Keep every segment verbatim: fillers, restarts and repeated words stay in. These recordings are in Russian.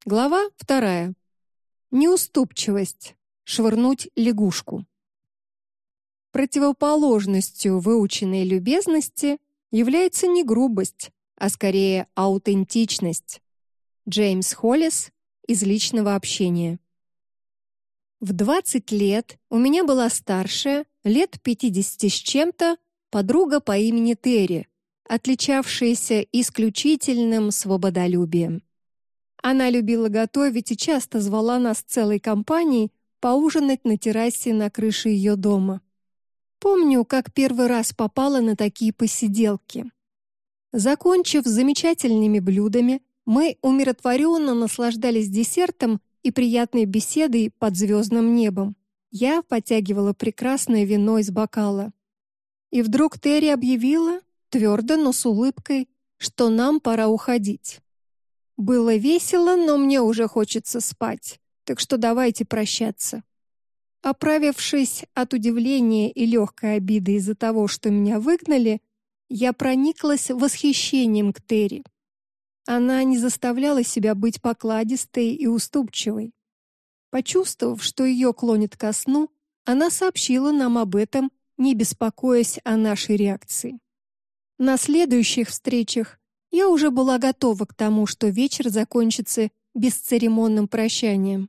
Глава вторая. Неуступчивость. Швырнуть лягушку. Противоположностью выученной любезности является не грубость, а скорее аутентичность. Джеймс Холлис из личного общения. В двадцать лет у меня была старшая, лет пятидесяти с чем-то, подруга по имени Терри, отличавшаяся исключительным свободолюбием. Она любила готовить и часто звала нас целой компанией поужинать на террасе на крыше ее дома. Помню, как первый раз попала на такие посиделки. Закончив с замечательными блюдами, мы умиротворенно наслаждались десертом и приятной беседой под звездным небом. Я подтягивала прекрасное вино из бокала. И вдруг Терри объявила, твердо, но с улыбкой, что нам пора уходить. Было весело, но мне уже хочется спать, так что давайте прощаться. Оправившись от удивления и легкой обиды из-за того, что меня выгнали, я прониклась восхищением к Терри. Она не заставляла себя быть покладистой и уступчивой. Почувствовав, что ее клонит ко сну, она сообщила нам об этом, не беспокоясь о нашей реакции. На следующих встречах я уже была готова к тому, что вечер закончится бесцеремонным прощанием.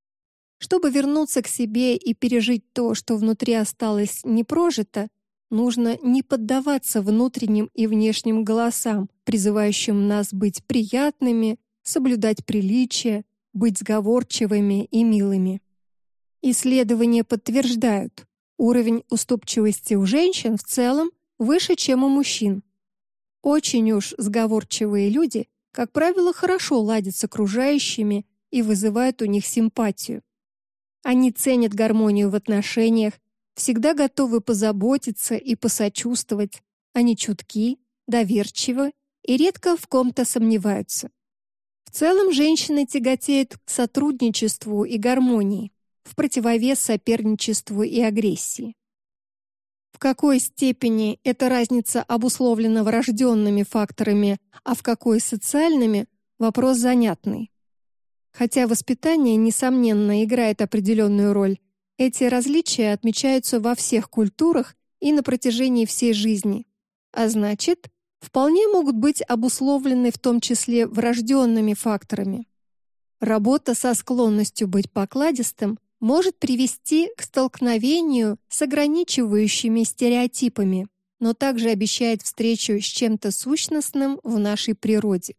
Чтобы вернуться к себе и пережить то, что внутри осталось непрожито, нужно не поддаваться внутренним и внешним голосам, призывающим нас быть приятными, соблюдать приличия, быть сговорчивыми и милыми. Исследования подтверждают, уровень уступчивости у женщин в целом выше, чем у мужчин. Очень уж сговорчивые люди, как правило, хорошо ладят с окружающими и вызывают у них симпатию. Они ценят гармонию в отношениях, всегда готовы позаботиться и посочувствовать, они чутки, доверчивы и редко в ком-то сомневаются. В целом женщины тяготеют к сотрудничеству и гармонии, в противовес соперничеству и агрессии. В какой степени эта разница обусловлена врожденными факторами, а в какой социальными – вопрос занятный. Хотя воспитание, несомненно, играет определенную роль, эти различия отмечаются во всех культурах и на протяжении всей жизни, а значит, вполне могут быть обусловлены в том числе врожденными факторами. Работа со склонностью быть покладистым может привести к столкновению с ограничивающими стереотипами, но также обещает встречу с чем-то сущностным в нашей природе.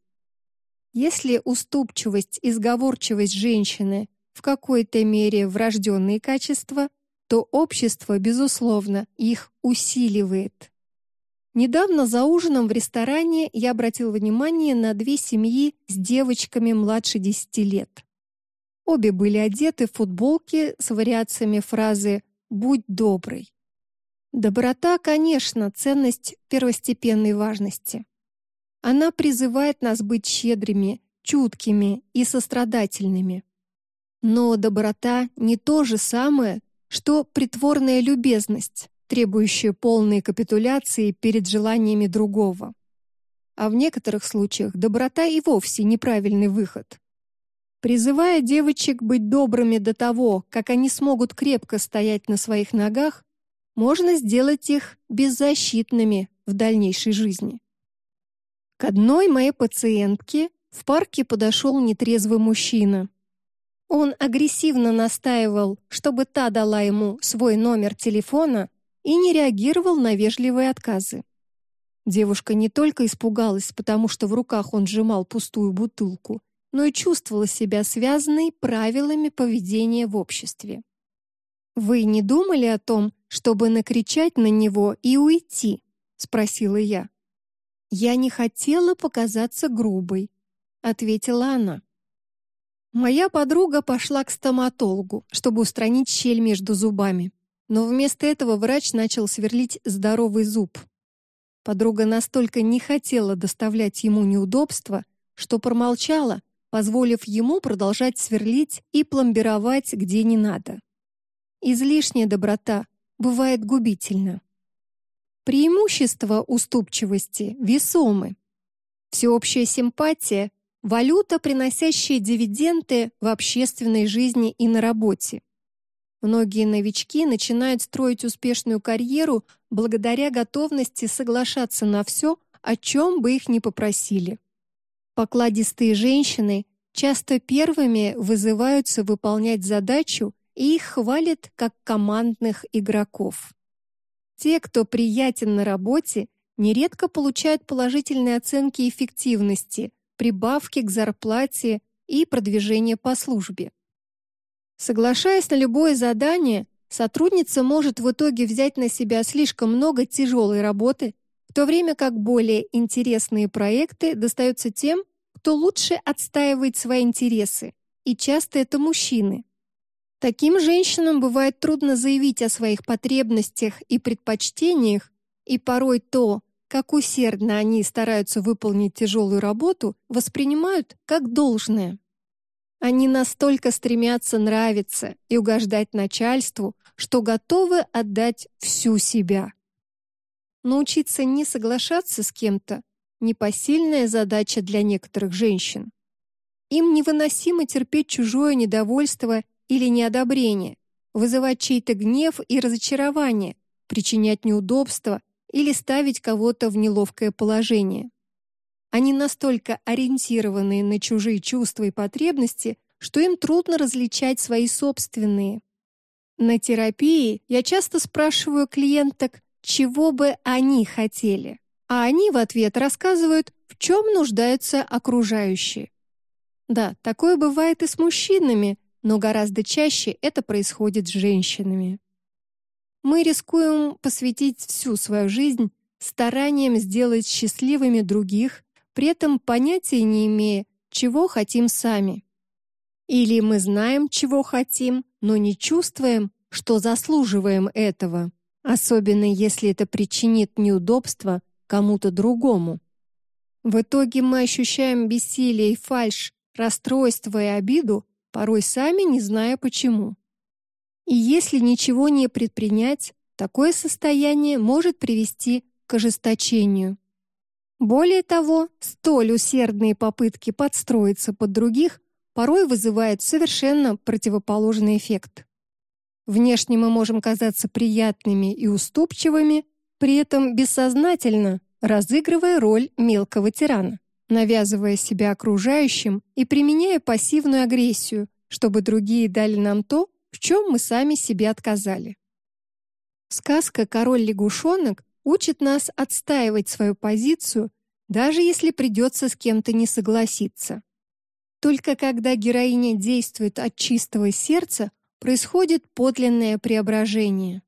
Если уступчивость и сговорчивость женщины в какой-то мере врожденные качества, то общество, безусловно, их усиливает. Недавно за ужином в ресторане я обратил внимание на две семьи с девочками младше десяти лет. Обе были одеты в футболки с вариациями фразы «Будь доброй». Доброта, конечно, ценность первостепенной важности. Она призывает нас быть щедрыми, чуткими и сострадательными. Но доброта не то же самое, что притворная любезность, требующая полной капитуляции перед желаниями другого. А в некоторых случаях доброта и вовсе неправильный выход. Призывая девочек быть добрыми до того, как они смогут крепко стоять на своих ногах, можно сделать их беззащитными в дальнейшей жизни. К одной моей пациентке в парке подошел нетрезвый мужчина. Он агрессивно настаивал, чтобы та дала ему свой номер телефона и не реагировал на вежливые отказы. Девушка не только испугалась, потому что в руках он сжимал пустую бутылку, но и чувствовала себя связанной правилами поведения в обществе. «Вы не думали о том, чтобы накричать на него и уйти?» — спросила я. «Я не хотела показаться грубой», — ответила она. Моя подруга пошла к стоматологу, чтобы устранить щель между зубами, но вместо этого врач начал сверлить здоровый зуб. Подруга настолько не хотела доставлять ему неудобства, что промолчала, позволив ему продолжать сверлить и пломбировать где не надо. Излишняя доброта бывает губительна. Преимущества уступчивости весомы. Всеобщая симпатия валюта, приносящая дивиденды в общественной жизни и на работе. Многие новички начинают строить успешную карьеру благодаря готовности соглашаться на все, о чем бы их ни попросили. Покладистые женщины часто первыми вызываются выполнять задачу, и их хвалят как командных игроков. Те, кто приятен на работе, нередко получают положительные оценки эффективности, прибавки к зарплате и продвижение по службе. Соглашаясь на любое задание, сотрудница может в итоге взять на себя слишком много тяжелой работы, в то время как более интересные проекты достаются тем, кто лучше отстаивает свои интересы, и часто это мужчины. Таким женщинам бывает трудно заявить о своих потребностях и предпочтениях, и порой то, как усердно они стараются выполнить тяжелую работу, воспринимают как должное. Они настолько стремятся нравиться и угождать начальству, что готовы отдать всю себя. Научиться не соглашаться с кем-то – непосильная задача для некоторых женщин. Им невыносимо терпеть чужое недовольство или неодобрение, вызывать чей-то гнев и разочарование, причинять неудобства или ставить кого-то в неловкое положение. Они настолько ориентированы на чужие чувства и потребности, что им трудно различать свои собственные. На терапии я часто спрашиваю клиенток, чего бы они хотели, а они в ответ рассказывают, в чем нуждаются окружающие. Да, такое бывает и с мужчинами, но гораздо чаще это происходит с женщинами. Мы рискуем посвятить всю свою жизнь стараниям сделать счастливыми других, при этом понятия не имея, чего хотим сами. Или мы знаем, чего хотим, но не чувствуем, что заслуживаем этого, особенно если это причинит неудобства кому-то другому. В итоге мы ощущаем бессилие и фальшь, расстройство и обиду, порой сами не зная почему. И если ничего не предпринять, такое состояние может привести к ожесточению. Более того, столь усердные попытки подстроиться под других порой вызывают совершенно противоположный эффект. Внешне мы можем казаться приятными и уступчивыми, при этом бессознательно разыгрывая роль мелкого тирана, навязывая себя окружающим и применяя пассивную агрессию, чтобы другие дали нам то, в чем мы сами себе отказали. Сказка «Король-лягушонок» учит нас отстаивать свою позицию, даже если придется с кем-то не согласиться. Только когда героиня действует от чистого сердца, происходит подлинное преображение.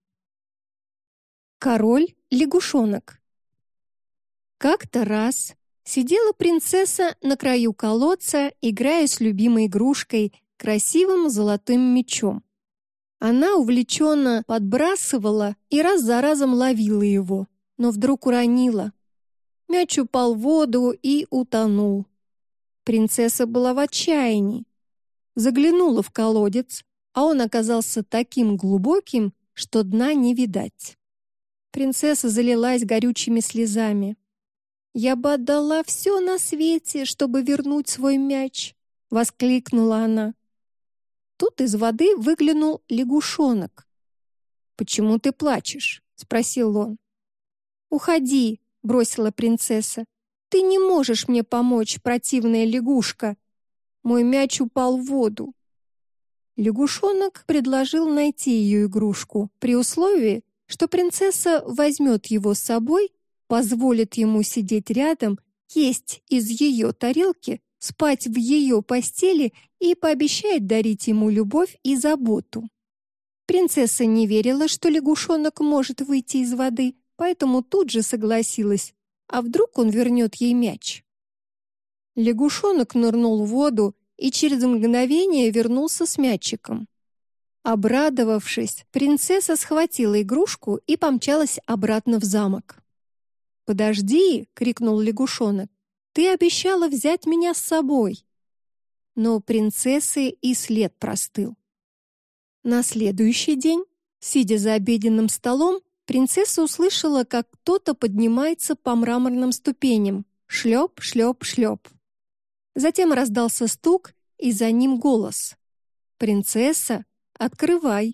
Король-лягушонок. Как-то раз сидела принцесса на краю колодца, играя с любимой игрушкой, красивым золотым мячом. Она увлеченно подбрасывала и раз за разом ловила его, но вдруг уронила. Мяч упал в воду и утонул. Принцесса была в отчаянии. Заглянула в колодец, а он оказался таким глубоким, что дна не видать. Принцесса залилась горючими слезами. «Я бы отдала все на свете, чтобы вернуть свой мяч!» — воскликнула она. Тут из воды выглянул лягушонок. «Почему ты плачешь?» — спросил он. «Уходи!» — бросила принцесса. «Ты не можешь мне помочь, противная лягушка! Мой мяч упал в воду!» Лягушонок предложил найти ее игрушку при условии, что принцесса возьмет его с собой, позволит ему сидеть рядом, есть из ее тарелки, спать в ее постели и пообещает дарить ему любовь и заботу. Принцесса не верила, что лягушонок может выйти из воды, поэтому тут же согласилась. А вдруг он вернет ей мяч? Лягушонок нырнул в воду и через мгновение вернулся с мячиком. Обрадовавшись, принцесса схватила игрушку и помчалась обратно в замок. «Подожди!» — крикнул лягушонок. «Ты обещала взять меня с собой!» Но принцессы и след простыл. На следующий день, сидя за обеденным столом, принцесса услышала, как кто-то поднимается по мраморным ступеням. Шлеп, шлеп, шлеп. Затем раздался стук, и за ним голос. «Принцесса, открывай!»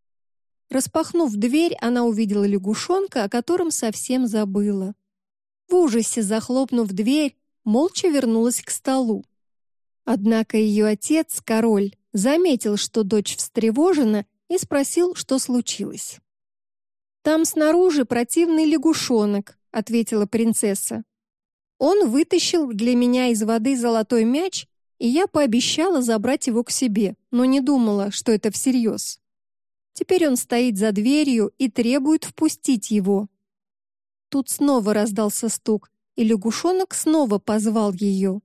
Распахнув дверь, она увидела лягушонка, о котором совсем забыла. В ужасе, захлопнув дверь, молча вернулась к столу. Однако ее отец, король, заметил, что дочь встревожена, и спросил, что случилось. «Там снаружи противный лягушонок», — ответила принцесса. «Он вытащил для меня из воды золотой мяч, и я пообещала забрать его к себе, но не думала, что это всерьез. Теперь он стоит за дверью и требует впустить его». Тут снова раздался стук, и лягушонок снова позвал ее.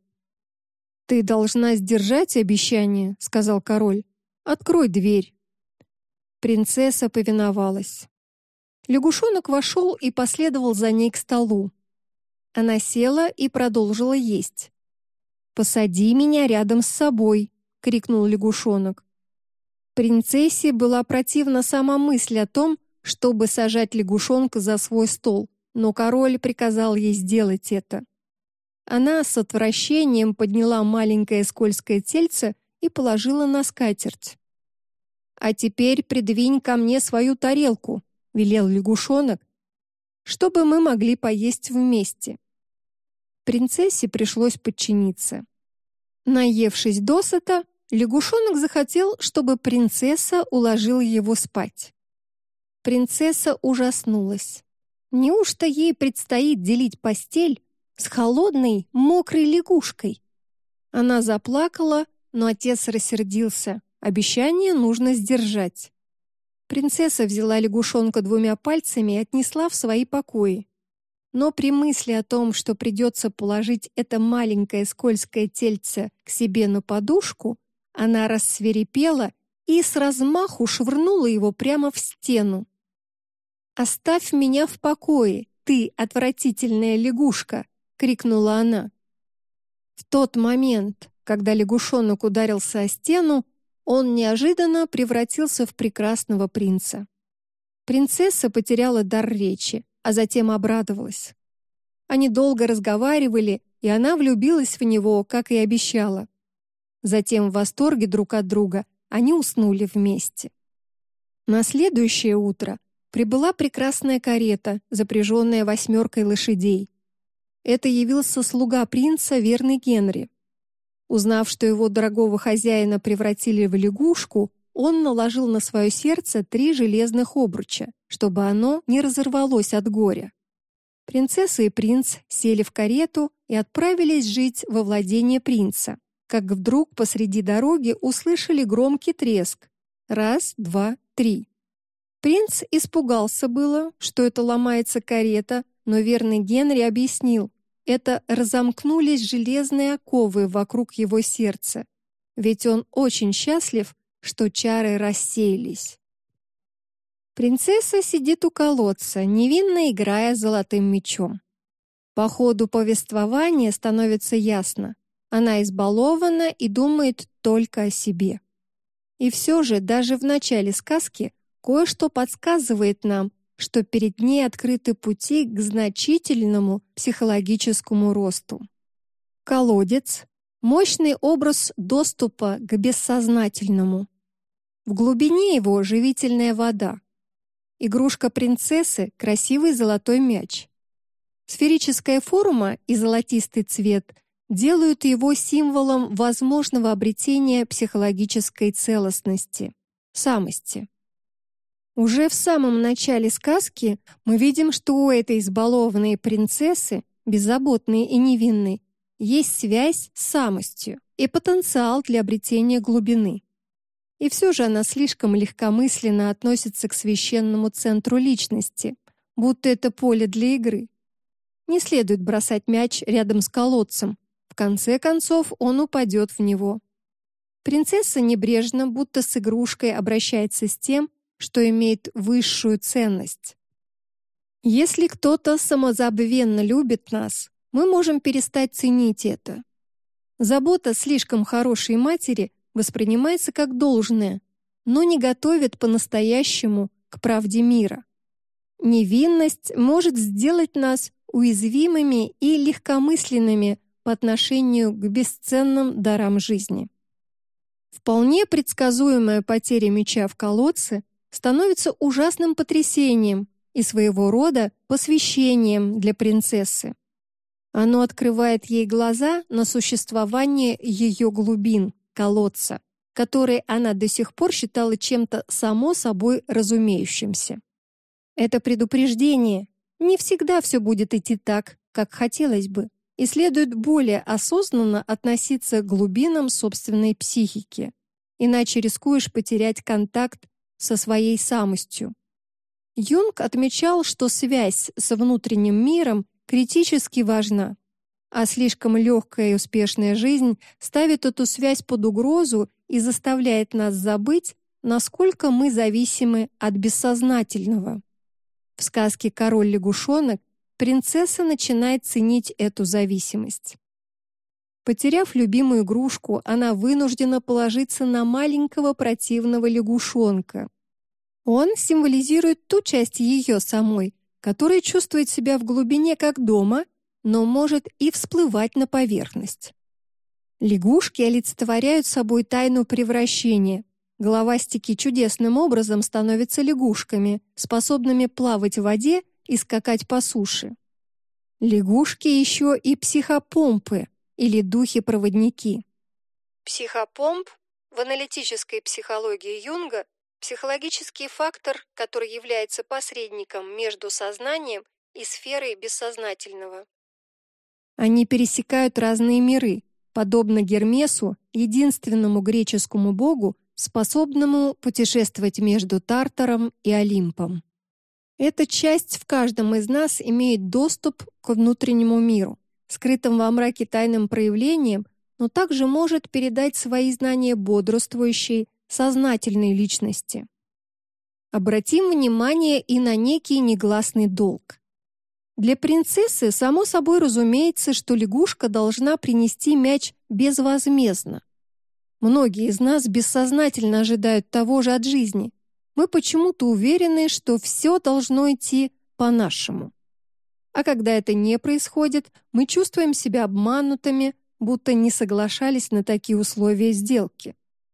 «Ты должна сдержать обещание», — сказал король. «Открой дверь». Принцесса повиновалась. Лягушонок вошел и последовал за ней к столу. Она села и продолжила есть. «Посади меня рядом с собой», — крикнул лягушонок. Принцессе была противна сама мысль о том, чтобы сажать лягушонка за свой стол, но король приказал ей сделать это. Она с отвращением подняла маленькое скользкое тельце и положила на скатерть. «А теперь придвинь ко мне свою тарелку», — велел лягушонок, «чтобы мы могли поесть вместе». Принцессе пришлось подчиниться. Наевшись досыта, лягушонок захотел, чтобы принцесса уложила его спать. Принцесса ужаснулась. Неужто ей предстоит делить постель с холодной, мокрой лягушкой? Она заплакала, но отец рассердился. Обещание нужно сдержать. Принцесса взяла лягушонка двумя пальцами и отнесла в свои покои. Но при мысли о том, что придется положить это маленькое скользкое тельце к себе на подушку, она рассвирепела и с размаху швырнула его прямо в стену. «Оставь меня в покое, ты, отвратительная лягушка!» — крикнула она. В тот момент, когда лягушонок ударился о стену, он неожиданно превратился в прекрасного принца. Принцесса потеряла дар речи, а затем обрадовалась. Они долго разговаривали, и она влюбилась в него, как и обещала. Затем в восторге друг от друга они уснули вместе. На следующее утро прибыла прекрасная карета, запряженная восьмеркой лошадей. Это явился слуга принца, верный Генри. Узнав, что его дорогого хозяина превратили в лягушку, он наложил на свое сердце три железных обруча, чтобы оно не разорвалось от горя. Принцесса и принц сели в карету и отправились жить во владение принца, как вдруг посреди дороги услышали громкий треск. Раз, два, три. Принц испугался было, что это ломается карета, но верный Генри объяснил, это разомкнулись железные оковы вокруг его сердца, ведь он очень счастлив, что чары рассеялись. Принцесса сидит у колодца, невинно играя золотым мечом. По ходу повествования становится ясно, она избалована и думает только о себе. И все же даже в начале сказки кое-что подсказывает нам, что перед ней открыты пути к значительному психологическому росту. Колодец — мощный образ доступа к бессознательному. В глубине его живительная вода. Игрушка принцессы — красивый золотой мяч. Сферическая форма и золотистый цвет делают его символом возможного обретения психологической целостности, самости. Уже в самом начале сказки мы видим, что у этой избалованной принцессы, беззаботной и невинной, есть связь с самостью и потенциал для обретения глубины. И все же она слишком легкомысленно относится к священному центру личности, будто это поле для игры. Не следует бросать мяч рядом с колодцем, в конце концов он упадет в него. Принцесса небрежно, будто с игрушкой, обращается с тем, что имеет высшую ценность. Если кто-то самозабвенно любит нас, мы можем перестать ценить это. Забота слишком хорошей матери воспринимается как должное, но не готовит по-настоящему к правде мира. Невинность может сделать нас уязвимыми и легкомысленными по по отношению к бесценным дарам жизни. Вполне предсказуемая потеря меча в колодце становится ужасным потрясением и своего рода посвящением для принцессы. Оно открывает ей глаза на существование ее глубин, колодца, который она до сих пор считала чем-то само собой разумеющимся. Это предупреждение. Не всегда все будет идти так, как хотелось бы, и следует более осознанно относиться к глубинам собственной психики, иначе рискуешь потерять контакт со своей самостью. Юнг отмечал, что связь со внутренним миром критически важна, а слишком легкая и успешная жизнь ставит эту связь под угрозу и заставляет нас забыть, насколько мы зависимы от бессознательного. В сказке «Король-лягушонок» принцесса начинает ценить эту зависимость. Потеряв любимую игрушку, она вынуждена положиться на маленького противного лягушонка. Он символизирует ту часть ее самой, которая чувствует себя в глубине как дома, но может и всплывать на поверхность. Лягушки олицетворяют собой тайну превращения. Головастики чудесным образом становятся лягушками, способными плавать в воде и скакать по суше. Лягушки еще и психопомпы или духи-проводники. Психопомп в аналитической психологии Юнга психологический фактор, который является посредником между сознанием и сферой бессознательного. Они пересекают разные миры, подобно Гермесу, единственному греческому богу, способному путешествовать между Тартаром и Олимпом. Эта часть в каждом из нас имеет доступ к внутреннему миру, скрытым во мраке тайным проявлением, но также может передать свои знания бодрствующей, сознательной личности. Обратим внимание и на некий негласный долг. Для принцессы само собой разумеется, что лягушка должна принести мяч безвозмездно. Многие из нас бессознательно ожидают того же от жизни. Мы почему-то уверены, что все должно идти по-нашему. А когда это не происходит, мы чувствуем себя обманутыми, будто не соглашались на такие условия сделки.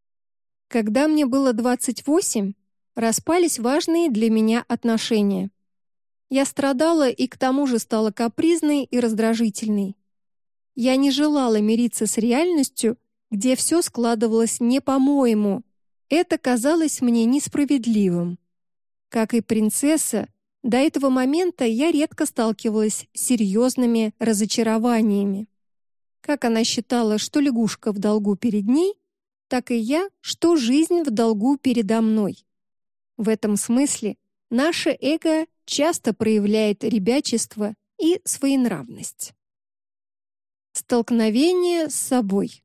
Когда мне было двадцать восемь, распались важные для меня отношения. Я страдала и к тому же стала капризной и раздражительной. Я не желала мириться с реальностью, где все складывалось не по-моему. Это казалось мне несправедливым. Как и принцесса, до этого момента я редко сталкивалась с серьезными разочарованиями. Как она считала, что лягушка в долгу перед ней, так и я, что жизнь в долгу передо мной. В этом смысле наше эго часто проявляет ребячество и своенравность. Столкновение с собой.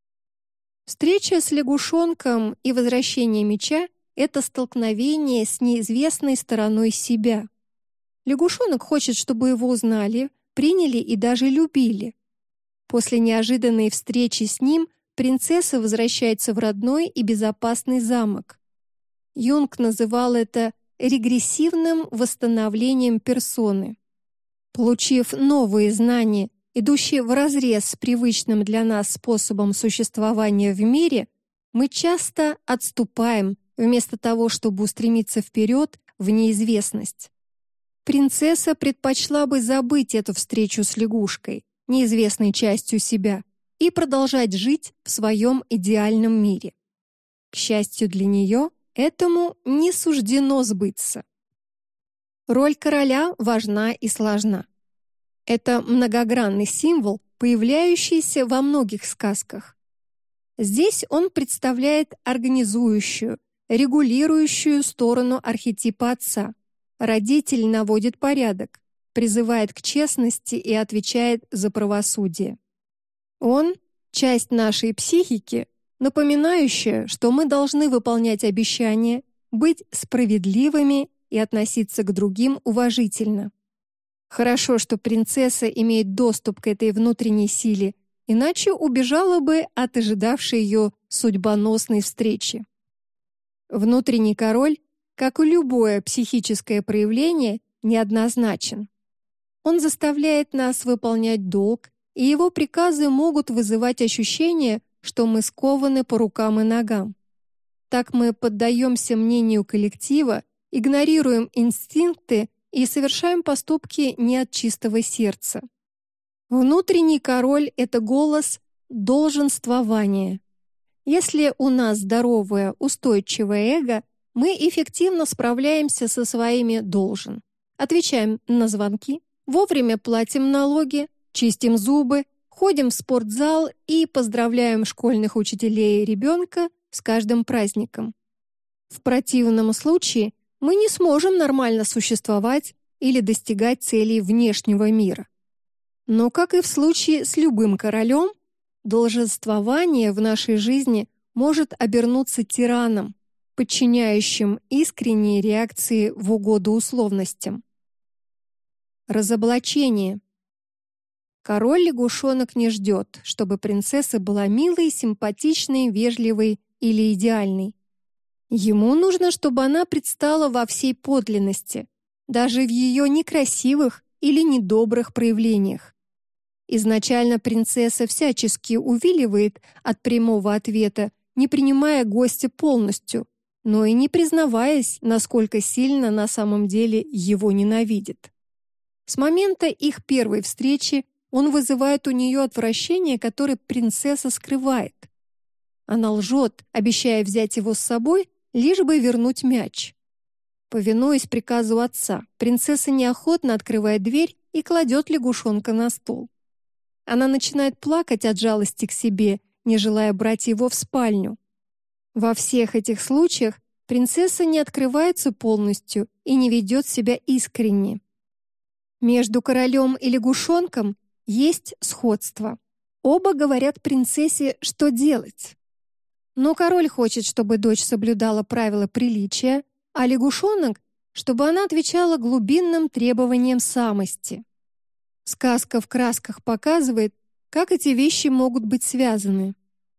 Встреча с лягушонком и возвращение меча — это столкновение с неизвестной стороной себя. Лягушонок хочет, чтобы его узнали, приняли и даже любили. После неожиданной встречи с ним принцесса возвращается в родной и безопасный замок. Юнг называл это регрессивным восстановлением персоны. Получив новые знания, идущие вразрез с привычным для нас способом существования в мире, мы часто отступаем, вместо того, чтобы устремиться вперед в неизвестность. Принцесса предпочла бы забыть эту встречу с лягушкой, неизвестной частью себя, и продолжать жить в своем идеальном мире. К счастью для нее, этому не суждено сбыться. Роль короля важна и сложна. Это многогранный символ, появляющийся во многих сказках. Здесь он представляет организующую, регулирующую сторону архетипа отца. Родитель наводит порядок, призывает к честности и отвечает за правосудие. Он — часть нашей психики, напоминающая, что мы должны выполнять обещания, быть справедливыми и относиться к другим уважительно. Хорошо, что принцесса имеет доступ к этой внутренней силе, иначе убежала бы от ожидавшей ее судьбоносной встречи. Внутренний король, как и любое психическое проявление, неоднозначен. Он заставляет нас выполнять долг, и его приказы могут вызывать ощущение, что мы скованы по рукам и ногам. Так мы поддаемся мнению коллектива, игнорируем инстинкты и совершаем поступки не от чистого сердца. Внутренний король — это голос долженствования. Если у нас здоровое, устойчивое эго, мы эффективно справляемся со своими «должен». Отвечаем на звонки, вовремя платим налоги, чистим зубы, ходим в спортзал и поздравляем школьных учителей и ребенка с каждым праздником. В противном случае мы не сможем нормально существовать или достигать целей внешнего мира. Но, как и в случае с любым королем, долженствование в нашей жизни может обернуться тираном, подчиняющим искренние реакции в угоду условностям. Разоблачение. Король-лягушонок не ждет, чтобы принцесса была милой, симпатичной, вежливой или идеальной. Ему нужно, чтобы она предстала во всей подлинности, даже в ее некрасивых или недобрых проявлениях. Изначально принцесса всячески увиливает от прямого ответа, не принимая гостя полностью, но и не признаваясь, насколько сильно на самом деле его ненавидит. С момента их первой встречи он вызывает у нее отвращение, которое принцесса скрывает. Она лжет, обещая взять его с собой, лишь бы вернуть мяч. Повинуясь приказу отца, принцесса неохотно открывает дверь и кладет лягушонка на стол. Она начинает плакать от жалости к себе, не желая брать его в спальню. Во всех этих случаях принцесса не открывается полностью и не ведет себя искренне. Между королем и лягушонком есть сходство. Оба говорят принцессе, что делать. Но король хочет, чтобы дочь соблюдала правила приличия, а лягушонок, чтобы она отвечала глубинным требованиям самости. Сказка в красках показывает, как эти вещи могут быть связаны.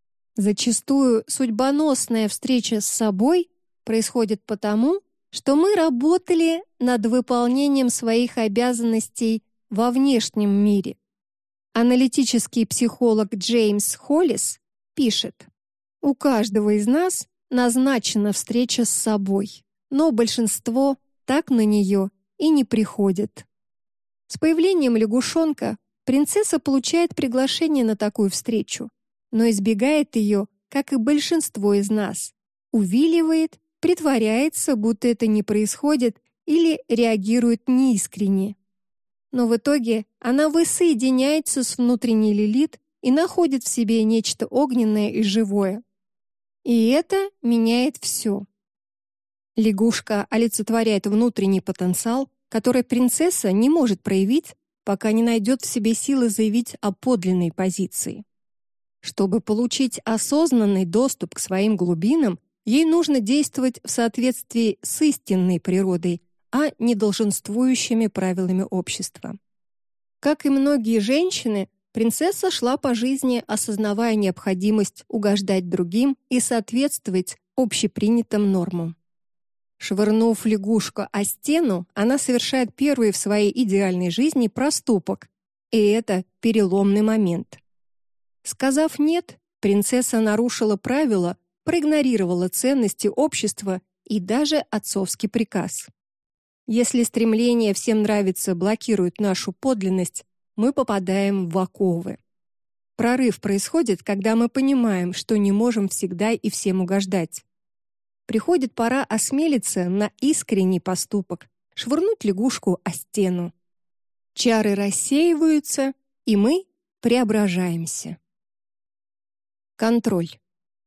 Зачастую судьбоносная встреча с собой происходит потому, что мы работали над выполнением своих обязанностей во внешнем мире. Аналитический психолог Джеймс Холлис пишет: «У каждого из нас назначена встреча с собой, но большинство так на нее и не приходит». С появлением лягушонка принцесса получает приглашение на такую встречу, но избегает ее, как и большинство из нас, увиливает, притворяется, будто это не происходит, или реагирует неискренне. Но в итоге она воссоединяется с внутренней Лилит и находит в себе нечто огненное и живое. И это меняет все. Лягушка олицетворяет внутренний потенциал, который принцесса не может проявить, пока не найдет в себе силы заявить о подлинной позиции. Чтобы получить осознанный доступ к своим глубинам, ей нужно действовать в соответствии с истинной природой, а не долженствующими правилами общества. Как и многие женщины, принцесса шла по жизни, осознавая необходимость угождать другим и соответствовать общепринятым нормам. Швырнув лягушку о стену, она совершает первый в своей идеальной жизни проступок, и это переломный момент. Сказав «нет», принцесса нарушила правила, проигнорировала ценности общества и даже отцовский приказ. Если стремление всем нравиться блокирует нашу подлинность, мы попадаем в оковы. Прорыв происходит, когда мы понимаем, что не можем всегда и всем угождать. Приходит пора осмелиться на искренний поступок, швырнуть лягушку о стену. Чары рассеиваются, и мы преображаемся. Контроль.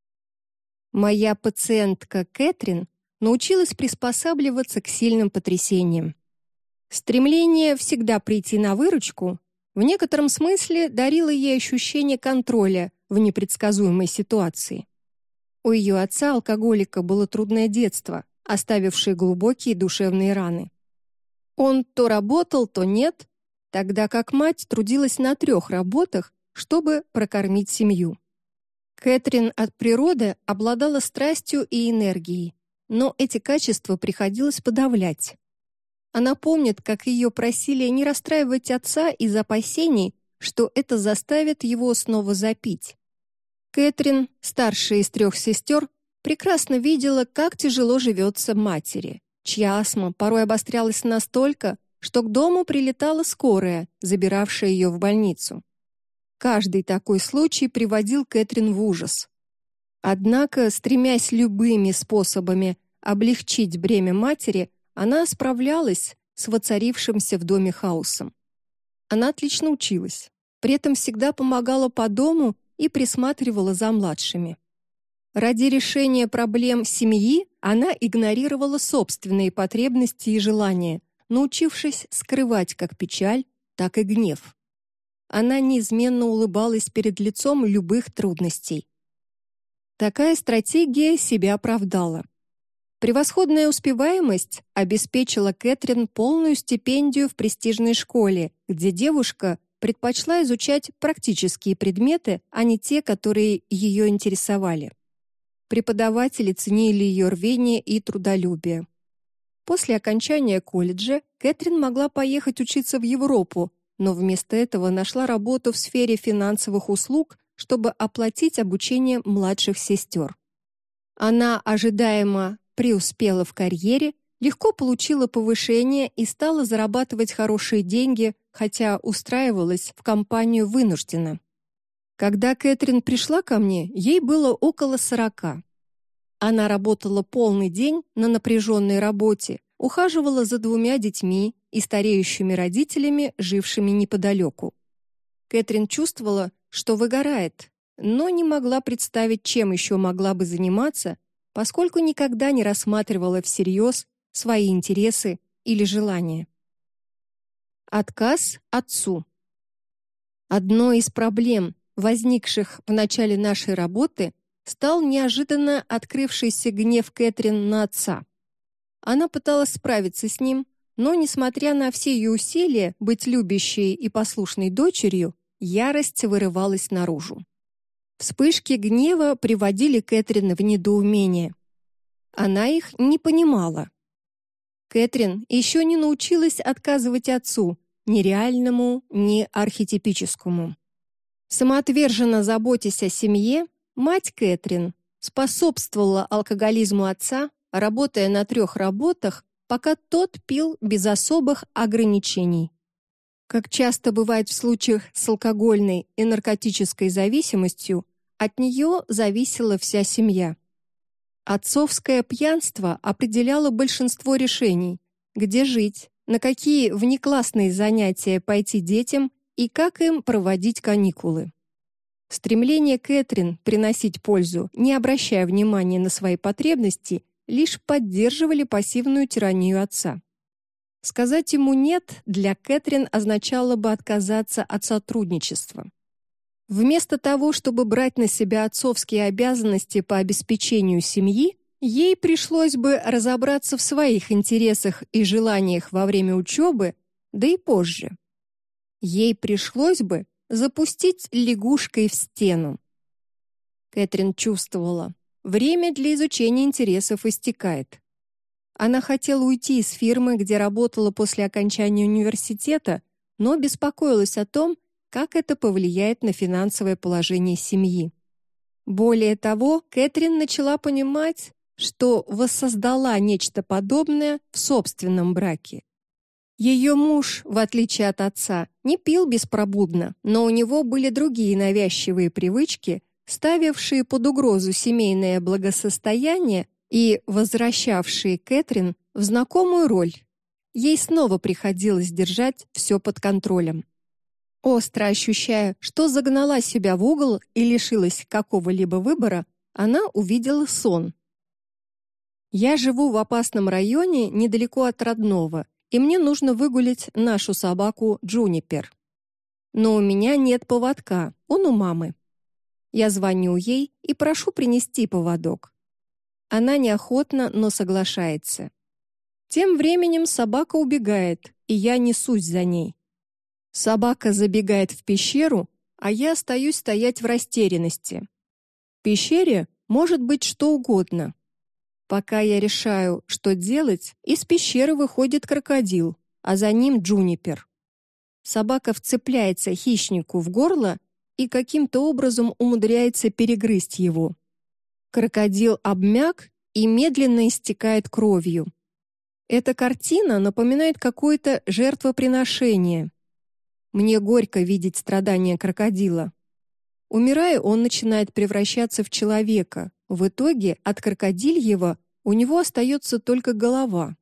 Моя пациентка Кэтрин научилась приспосабливаться к сильным потрясениям. Стремление всегда прийти на выручку в некотором смысле дарило ей ощущение контроля в непредсказуемой ситуации. У ее отца-алкоголика было трудное детство, оставившее глубокие душевные раны. Он то работал, то нет, тогда как мать трудилась на трех работах, чтобы прокормить семью. Кэтрин от природы обладала страстью и энергией, но эти качества приходилось подавлять. Она помнит, как ее просили не расстраивать отца из опасений, что это заставит его снова запить. Кэтрин, старшая из трех сестер, прекрасно видела, как тяжело живется матери, чья астма порой обострялась настолько, что к дому прилетала скорая, забиравшая ее в больницу. Каждый такой случай приводил Кэтрин в ужас. Однако, стремясь любыми способами облегчить бремя матери, она справлялась с воцарившимся в доме хаосом. Она отлично училась, при этом всегда помогала по дому и присматривала за младшими. Ради решения проблем семьи она игнорировала собственные потребности и желания, научившись скрывать как печаль, так и гнев. Она неизменно улыбалась перед лицом любых трудностей. Такая стратегия себя оправдала. Превосходная успеваемость обеспечила Кэтрин полную стипендию в престижной школе, где девушка предпочла изучать практические предметы, а не те, которые ее интересовали. Преподаватели ценили ее рвение и трудолюбие. После окончания колледжа Кэтрин могла поехать учиться в Европу, но вместо этого нашла работу в сфере финансовых услуг, чтобы оплатить обучение младших сестер. Она ожидаемо преуспела в карьере, легко получила повышение и стала зарабатывать хорошие деньги, хотя устраивалась в компанию вынужденно. Когда Кэтрин пришла ко мне, ей было около сорока. Она работала полный день на напряженной работе, ухаживала за двумя детьми и стареющими родителями, жившими неподалеку. Кэтрин чувствовала, что выгорает, но не могла представить, чем еще могла бы заниматься, поскольку никогда не рассматривала всерьез свои интересы или желания. Отказ отцу. Одной из проблем, возникших в начале нашей работы, стал неожиданно открывшийся гнев Кэтрин на отца. Она пыталась справиться с ним, но, несмотря на все ее усилия быть любящей и послушной дочерью, ярость вырывалась наружу. Вспышки гнева приводили Кэтрин в недоумение. Она их не понимала. Кэтрин еще не научилась отказывать отцу, ни реальному, ни архетипическому. Самоотверженно заботясь о семье, мать Кэтрин способствовала алкоголизму отца, работая на трех работах, пока тот пил без особых ограничений. Как часто бывает в случаях с алкогольной и наркотической зависимостью, от нее зависела вся семья. Отцовское пьянство определяло большинство решений: где жить, на какие внеклассные занятия пойти детям и как им проводить каникулы. Стремление Кэтрин приносить пользу, не обращая внимания на свои потребности, лишь поддерживали пассивную тиранию отца. Сказать ему «нет» для Кэтрин означало бы отказаться от сотрудничества. Вместо того, чтобы брать на себя отцовские обязанности по обеспечению семьи, ей пришлось бы разобраться в своих интересах и желаниях во время учебы, да и позже. Ей пришлось бы запустить лягушкой в стену. Кэтрин чувствовала, время для изучения интересов истекает. Она хотела уйти из фирмы, где работала после окончания университета, но беспокоилась о том, как это повлияет на финансовое положение семьи. Более того, Кэтрин начала понимать, что воссоздала нечто подобное в собственном браке. Ее муж, в отличие от отца, не пил беспробудно, но у него были другие навязчивые привычки, ставившие под угрозу семейное благосостояние и возвращавшие Кэтрин в знакомую роль. Ей снова приходилось держать все под контролем. Остро ощущая, что загнала себя в угол и лишилась какого-либо выбора, она увидела сон. Я живу в опасном районе недалеко от родного, и мне нужно выгулять нашу собаку Джунипер. Но у меня нет поводка, он у мамы. Я звоню ей и прошу принести поводок. Она неохотно, но соглашается. Тем временем собака убегает, и я несусь за ней. Собака забегает в пещеру, а я остаюсь стоять в растерянности. В пещере может быть что угодно. Пока я решаю, что делать, из пещеры выходит крокодил, а за ним Джунипер. собака вцепляется хищнику в горло и каким-то образом умудряется перегрызть его. Крокодил обмяк и медленно истекает кровью. Эта картина напоминает какое-то жертвоприношение. Мне горько видеть страдания крокодила. Умирая, он начинает превращаться в человека. В итоге от крокодильего у него остается только голова.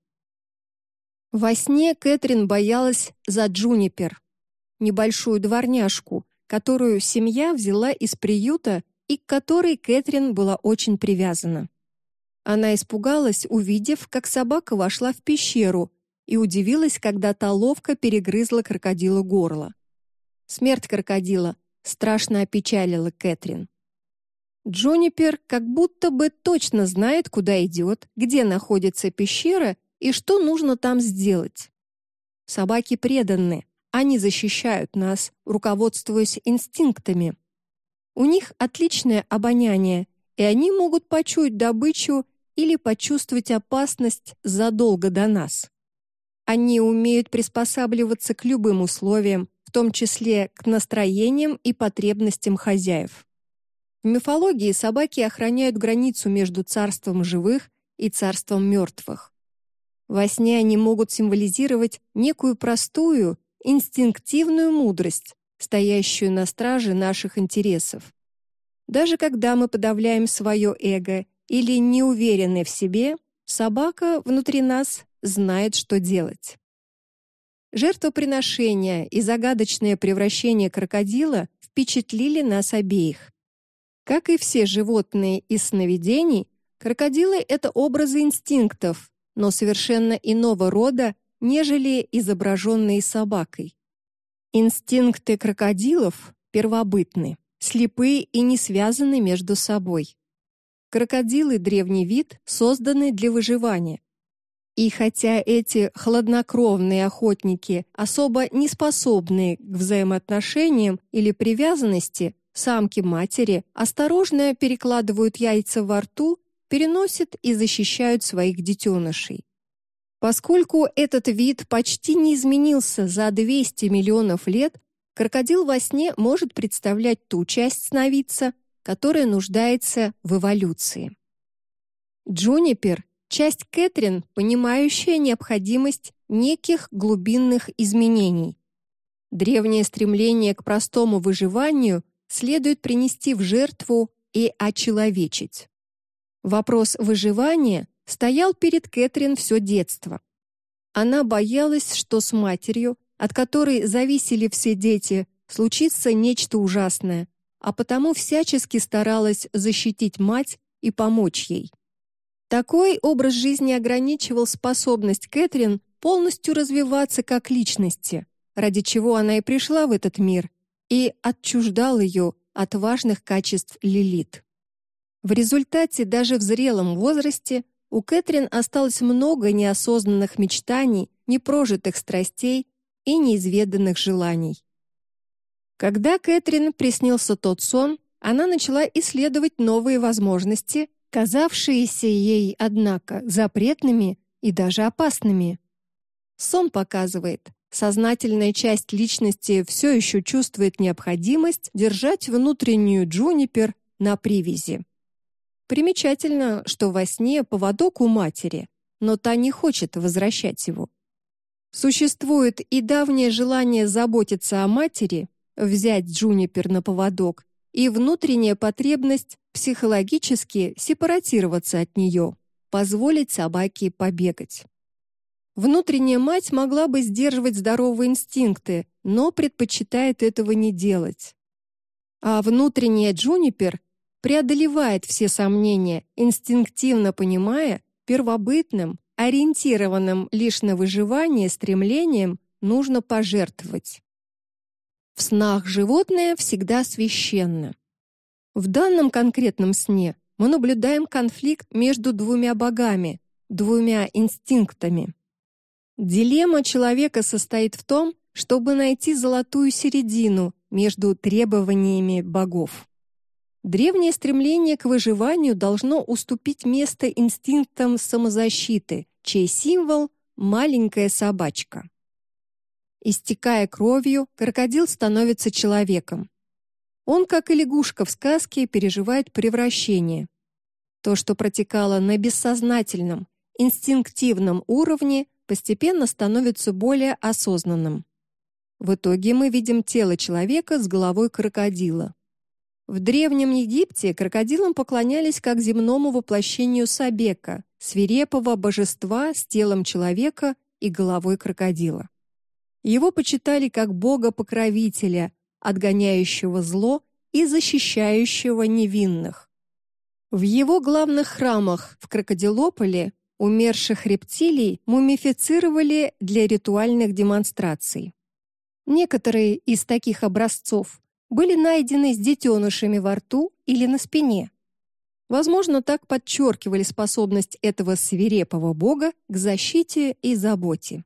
Во сне Кэтрин боялась за Джунипер, небольшую дворняжку, которую семья взяла из приюта и к которой Кэтрин была очень привязана. Она испугалась, увидев, как собака вошла в пещеру, и удивилась, когда та ловко перегрызла крокодилу горло. Смерть крокодила страшно опечалила Кэтрин. Джунипер как будто бы точно знает, куда идет, где находится пещера и что нужно там сделать. Собаки преданны, они защищают нас, руководствуясь инстинктами. У них отличное обоняние, и они могут почуять добычу или почувствовать опасность задолго до нас. Они умеют приспосабливаться к любым условиям, в том числе к настроениям и потребностям хозяев. В мифологии собаки охраняют границу между царством живых и царством мертвых. Во сне они могут символизировать некую простую, инстинктивную мудрость, стоящую на страже наших интересов. Даже когда мы подавляем свое эго или не уверены в себе, собака внутри нас знает, что делать. Жертвоприношение и загадочное превращение крокодила впечатлили нас обеих. Как и все животные из сновидений, крокодилы — это образы инстинктов, но совершенно иного рода, нежели изображенные собакой. Инстинкты крокодилов первобытны, слепы и не связаны между собой. Крокодилы — древний вид, созданный для выживания. И хотя эти хладнокровные охотники особо не способны к взаимоотношениям или привязанности, самки-матери осторожно перекладывают яйца во рту, переносят и защищают своих детенышей. Поскольку этот вид почти не изменился за двести миллионов лет, крокодил во сне может представлять ту часть сновидца, которая нуждается в эволюции. Джунипер — часть Кэтрин, понимающая необходимость неких глубинных изменений. Древнее стремление к простому выживанию следует принести в жертву и очеловечить. Вопрос выживания стоял перед Кэтрин все детство. Она боялась, что с матерью, от которой зависели все дети, случится нечто ужасное, а потому всячески старалась защитить мать и помочь ей. Такой образ жизни ограничивал способность Кэтрин полностью развиваться как личности, ради чего она и пришла в этот мир, и отчуждал ее от важных качеств Лилит. В результате даже в зрелом возрасте у Кэтрин осталось много неосознанных мечтаний, непрожитых страстей и неизведанных желаний. Когда Кэтрин приснился тот сон, она начала исследовать новые возможности, казавшиеся ей, однако, запретными и даже опасными. Сон показывает, сознательная часть личности все еще чувствует необходимость держать внутреннюю Джунипер на привязи. Примечательно, что во сне поводок у матери, но та не хочет возвращать его. Существует и давнее желание заботиться о матери, взять Джунипер на поводок, и внутренняя потребность психологически сепаратироваться от нее, позволить собаке побегать. Внутренняя мать могла бы сдерживать здоровые инстинкты, но предпочитает этого не делать. А внутренняя Джунипер преодолевает все сомнения, инстинктивно понимая, первобытным, ориентированным лишь на выживание стремлением нужно пожертвовать. В снах животное всегда священно. В данном конкретном сне мы наблюдаем конфликт между двумя богами, двумя инстинктами. Дилемма человека состоит в том, чтобы найти золотую середину между требованиями богов. Древнее стремление к выживанию должно уступить место инстинктам самозащиты, чей символ — маленькая собачка. Истекая кровью, крокодил становится человеком. Он, как и лягушка в сказке, переживает превращение. То, что протекало на бессознательном, инстинктивном уровне, постепенно становится более осознанным. В итоге мы видим тело человека с головой крокодила. В Древнем Египте крокодилам поклонялись как земному воплощению Сабека, свирепого божества с телом человека и головой крокодила. Его почитали как бога-покровителя, отгоняющего зло и защищающего невинных. В его главных храмах в Крокодилополе умерших рептилий мумифицировали для ритуальных демонстраций. Некоторые из таких образцов были найдены с детенышами во рту или на спине. Возможно, так подчеркивали способность этого свирепого бога к защите и заботе.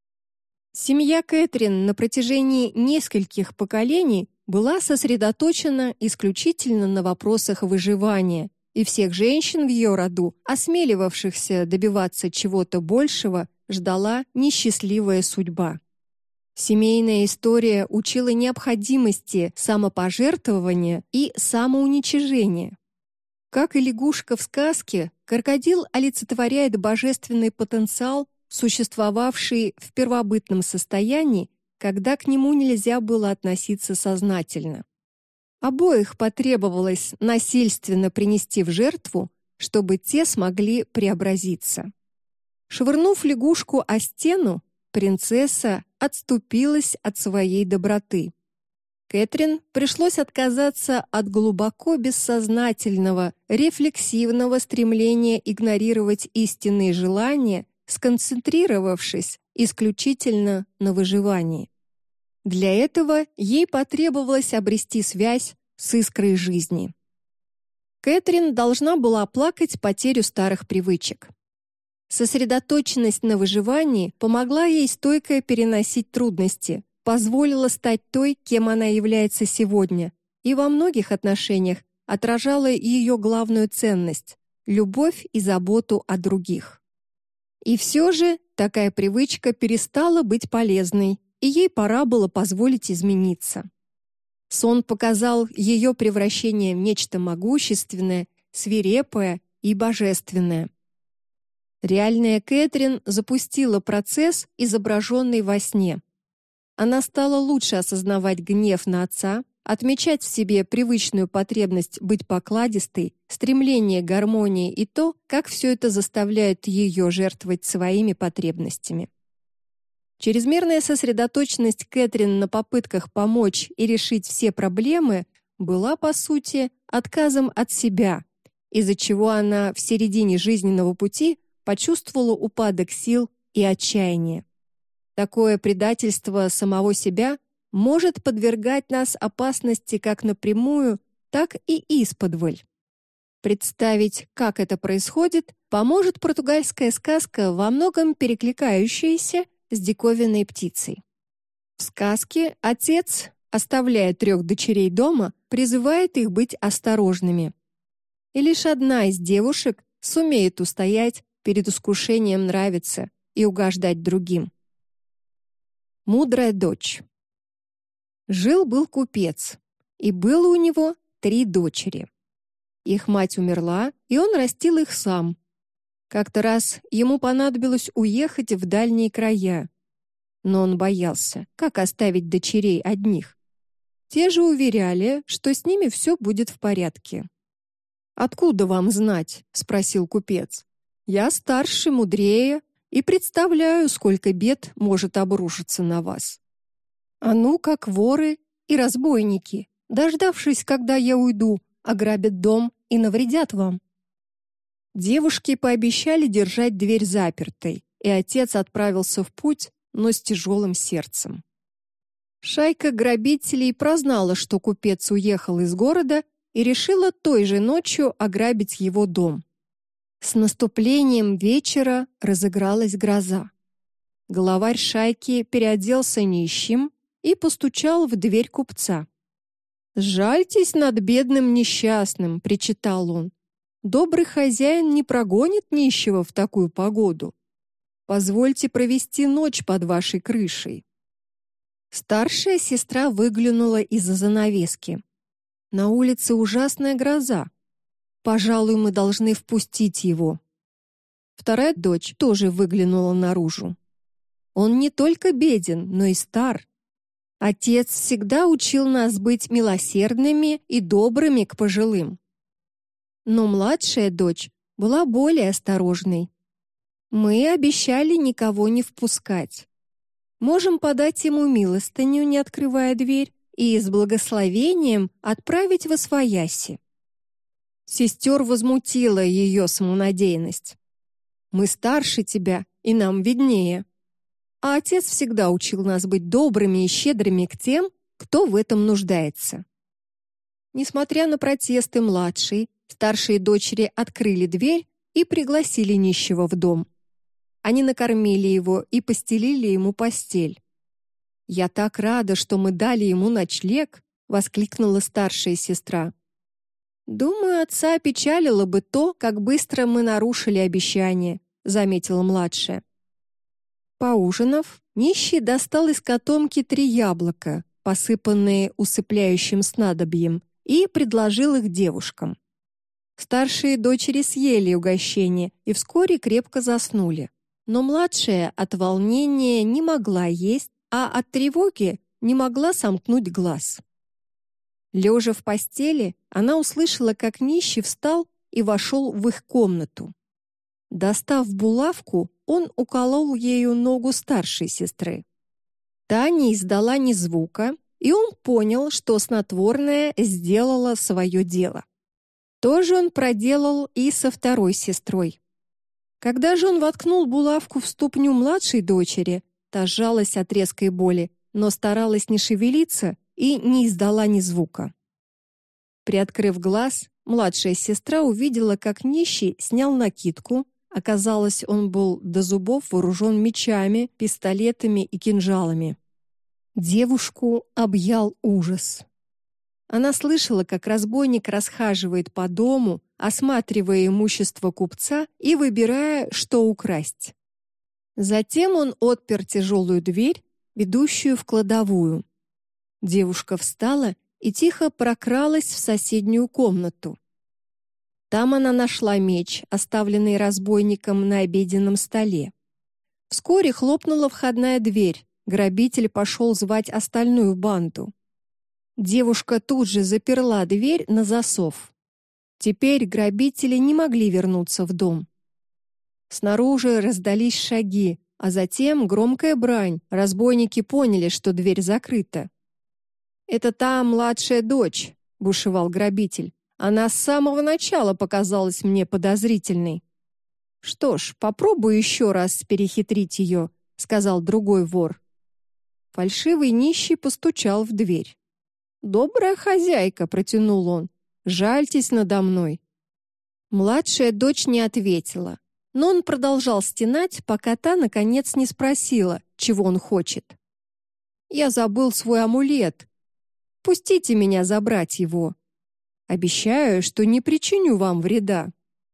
Семья Кэтрин на протяжении нескольких поколений была сосредоточена исключительно на вопросах выживания, и всех женщин в ее роду, осмеливавшихся добиваться чего-то большего, ждала несчастливая судьба. Семейная история учила необходимости самопожертвования и самоуничижения. Как и лягушка в сказке, крокодил олицетворяет божественный потенциал, существовавший в первобытном состоянии, когда к нему нельзя было относиться сознательно. Обоих потребовалось насильственно принести в жертву, чтобы те смогли преобразиться. Швырнув лягушку о стену, принцесса отступилась от своей доброты. Кэтрин пришлось отказаться от глубоко бессознательного, рефлексивного стремления игнорировать истинные желания, сконцентрировавшись исключительно на выживании. Для этого ей потребовалось обрести связь с искрой жизни. Кэтрин должна была оплакать потерю старых привычек. Сосредоточенность на выживании помогла ей стойко переносить трудности, позволила стать той, кем она является сегодня, и во многих отношениях отражала ее главную ценность — любовь и заботу о других. И все же такая привычка перестала быть полезной, и ей пора было позволить измениться. Сон показал ее превращение в нечто могущественное, свирепое и божественное. Реальная Кэтрин запустила процесс, изображенный во сне. Она стала лучше осознавать гнев на отца, отмечать в себе привычную потребность быть покладистой, стремление к гармонии и то, как все это заставляет ее жертвовать своими потребностями. Чрезмерная сосредоточенность Кэтрин на попытках помочь и решить все проблемы была, по сути, отказом от себя, из-за чего она в середине жизненного пути почувствовала упадок сил и отчаяние. Такое предательство самого себя может подвергать нас опасности как напрямую, так и исподволь. Представить, как это происходит, поможет португальская сказка, во многом перекликающаяся с диковинной птицей. В сказке отец, оставляя трех дочерей дома, призывает их быть осторожными. И лишь одна из девушек сумеет устоять перед искушением нравиться и угождать другим. Мудрая дочь. Жил-был купец, и было у него три дочери. Их мать умерла, и он растил их сам. Как-то раз ему понадобилось уехать в дальние края, но он боялся, как оставить дочерей одних. Те же уверяли, что с ними все будет в порядке. «Откуда вам знать?» — спросил купец. «Я старше, мудрее и представляю, сколько бед может обрушиться на вас. А ну, как воры и разбойники, дождавшись, когда я уйду, ограбят дом и навредят вам». Девушки пообещали держать дверь запертой, и отец отправился в путь, но с тяжелым сердцем. Шайка грабителей прознала, что купец уехал из города, и решила той же ночью ограбить его дом. С наступлением вечера разыгралась гроза. Главарь шайки переоделся нищим и постучал в дверь купца. «Жальтесь над бедным несчастным», — причитал он. «Добрый хозяин не прогонит нищего в такую погоду. Позвольте провести ночь под вашей крышей». Старшая сестра выглянула из-за занавески. На улице ужасная гроза. Пожалуй, мы должны впустить его. Вторая дочь тоже выглянула наружу. Он не только беден, но и стар. Отец всегда учил нас быть милосердными и добрыми к пожилым. Но младшая дочь была более осторожной. Мы обещали никого не впускать. Можем подать ему милостыню, не открывая дверь, и с благословением отправить восвояси. Сестер возмутила ее самонадеянность. Мы старше тебя, и нам виднее. А отец всегда учил нас быть добрыми и щедрыми к тем, кто в этом нуждается. Несмотря на протесты младшей, старшие дочери открыли дверь и пригласили нищего в дом. Они накормили его и постелили ему постель. «Я так рада, что мы дали ему ночлег!» — воскликнула старшая сестра. «Думаю, отца опечалило бы то, как быстро мы нарушили обещание», — заметила младшая. Поужинав, нищий достал из котомки три яблока, посыпанные усыпляющим снадобьем, и предложил их девушкам. Старшие дочери съели угощение и вскоре крепко заснули. Но младшая от волнения не могла есть, а от тревоги не могла сомкнуть глаз. Лежа в постели, она услышала, как нищий встал и вошел в их комнату. Достав булавку, он уколол ею ногу старшей сестры. Та не издала ни звука, и он понял, что снотворное сделало свое дело. То же он проделал и со второй сестрой. Когда же он воткнул булавку в ступню младшей дочери, та сжалась от резкой боли, но старалась не шевелиться и не издала ни звука. Приоткрыв глаз, младшая сестра увидела, как нищий снял накидку. Оказалось, он был до зубов вооружен мечами, пистолетами и кинжалами. Девушку объял ужас. Она слышала, как разбойник расхаживает по дому, осматривая имущество купца и выбирая, что украсть. Затем он отпер тяжелую дверь, ведущую в кладовую. Девушка встала и тихо прокралась в соседнюю комнату. Там она нашла меч, оставленный разбойником на обеденном столе. Вскоре хлопнула входная дверь. Грабитель пошел звать остальную банду. Девушка тут же заперла дверь на засов. Теперь грабители не могли вернуться в дом. Снаружи раздались шаги, а затем громкая брань. Разбойники поняли, что дверь закрыта. «Это та младшая дочь», — бушевал грабитель. «Она с самого начала показалась мне подозрительной». «Что ж, попробуй еще раз перехитрить ее», — сказал другой вор. Фальшивый нищий постучал в дверь. «Добрая хозяйка», — протянул он, — «жальтесь надо мной». Младшая дочь не ответила, но он продолжал стенать, пока та, наконец, не спросила, чего он хочет. «Я забыл свой амулет. Пустите меня забрать его. Обещаю, что не причиню вам вреда».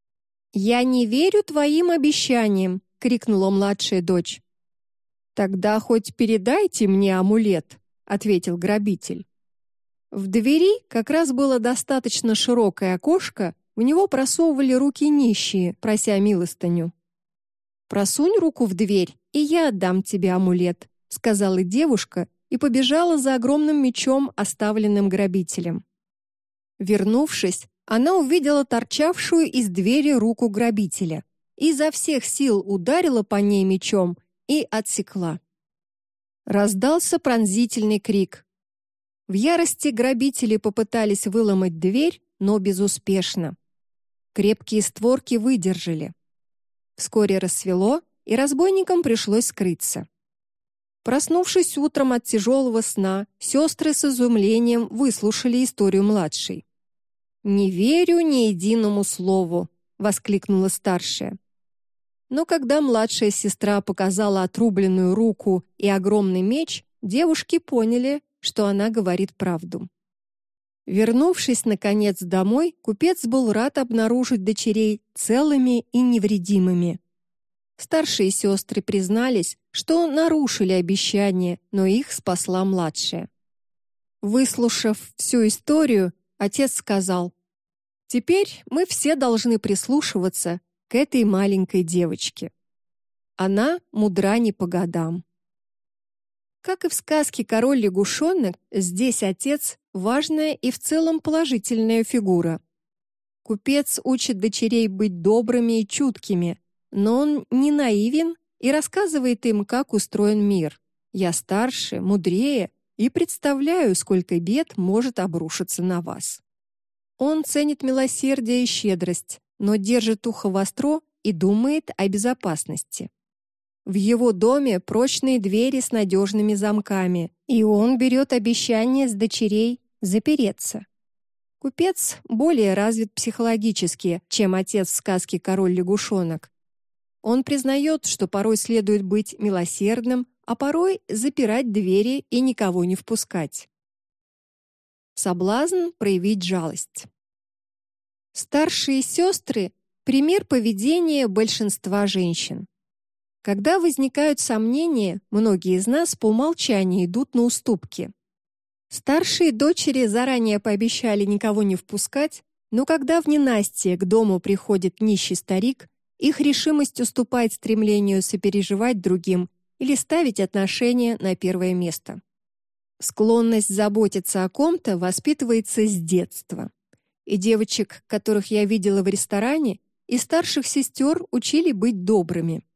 «Я не верю твоим обещаниям», — крикнула младшая дочь. «Тогда хоть передайте мне амулет», — ответил грабитель. В двери как раз было достаточно широкое окошко, в него просовывали руки нищие, прося милостыню. «Просунь руку в дверь, и я отдам тебе амулет», — сказала девушка и побежала за огромным мечом, оставленным грабителем. Вернувшись, она увидела торчавшую из двери руку грабителя и изо всех сил ударила по ней мечом и отсекла. Раздался пронзительный крик. В ярости грабители попытались выломать дверь, но безуспешно. Крепкие створки выдержали. Вскоре рассвело, и разбойникам пришлось скрыться. Проснувшись утром от тяжелого сна, сестры с изумлением выслушали историю младшей. «Не верю ни единому слову», — воскликнула старшая. Но когда младшая сестра показала отрубленную руку и огромный меч, девушки поняли, что она говорит правду. Вернувшись, наконец, домой, купец был рад обнаружить дочерей целыми и невредимыми. Старшие сестры признались, что нарушили обещание, но их спасла младшая. Выслушав всю историю, отец сказал: «Теперь мы все должны прислушиваться к этой маленькой девочке. Она мудра не по годам». Как и в сказке «Король-лягушонок», здесь отец — важная и в целом положительная фигура. Купец учит дочерей быть добрыми и чуткими, но он не наивен и рассказывает им, как устроен мир. «Я старше, мудрее и представляю, сколько бед может обрушиться на вас». Он ценит милосердие и щедрость, но держит ухо востро и думает о безопасности. В его доме прочные двери с надежными замками, и он берет обещание с дочерей запереться. Купец более развит психологически, чем отец в сказке «Король-лягушонок». Он признает, что порой следует быть милосердным, а порой запирать двери и никого не впускать. Соблазн проявить жалость. Старшие сестры — пример поведения большинства женщин. Когда возникают сомнения, многие из нас по умолчанию идут на уступки. Старшие дочери заранее пообещали никого не впускать, но когда в ненастье к дому приходит нищий старик, их решимость уступает стремлению сопереживать другим или ставить отношения на первое место. Склонность заботиться о ком-то воспитывается с детства. И девочек, которых я видела в ресторане, и старших сестер учили быть добрыми.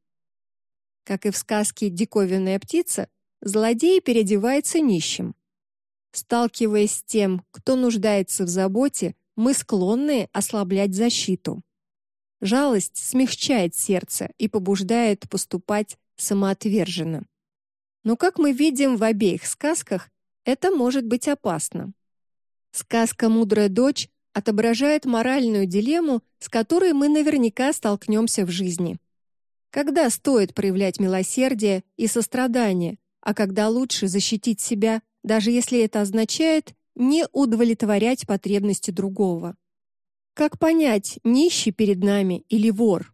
Как и в сказке «Диковинная птица», злодей переодевается нищим. Сталкиваясь с тем, кто нуждается в заботе, мы склонны ослаблять защиту. Жалость смягчает сердце и побуждает поступать самоотверженно. Но, как мы видим в обеих сказках, это может быть опасно. Сказка «Мудрая дочь» отображает моральную дилемму, с которой мы наверняка столкнемся в жизни. Когда стоит проявлять милосердие и сострадание, а когда лучше защитить себя, даже если это означает не удовлетворять потребности другого? Как понять, нищий перед нами или вор?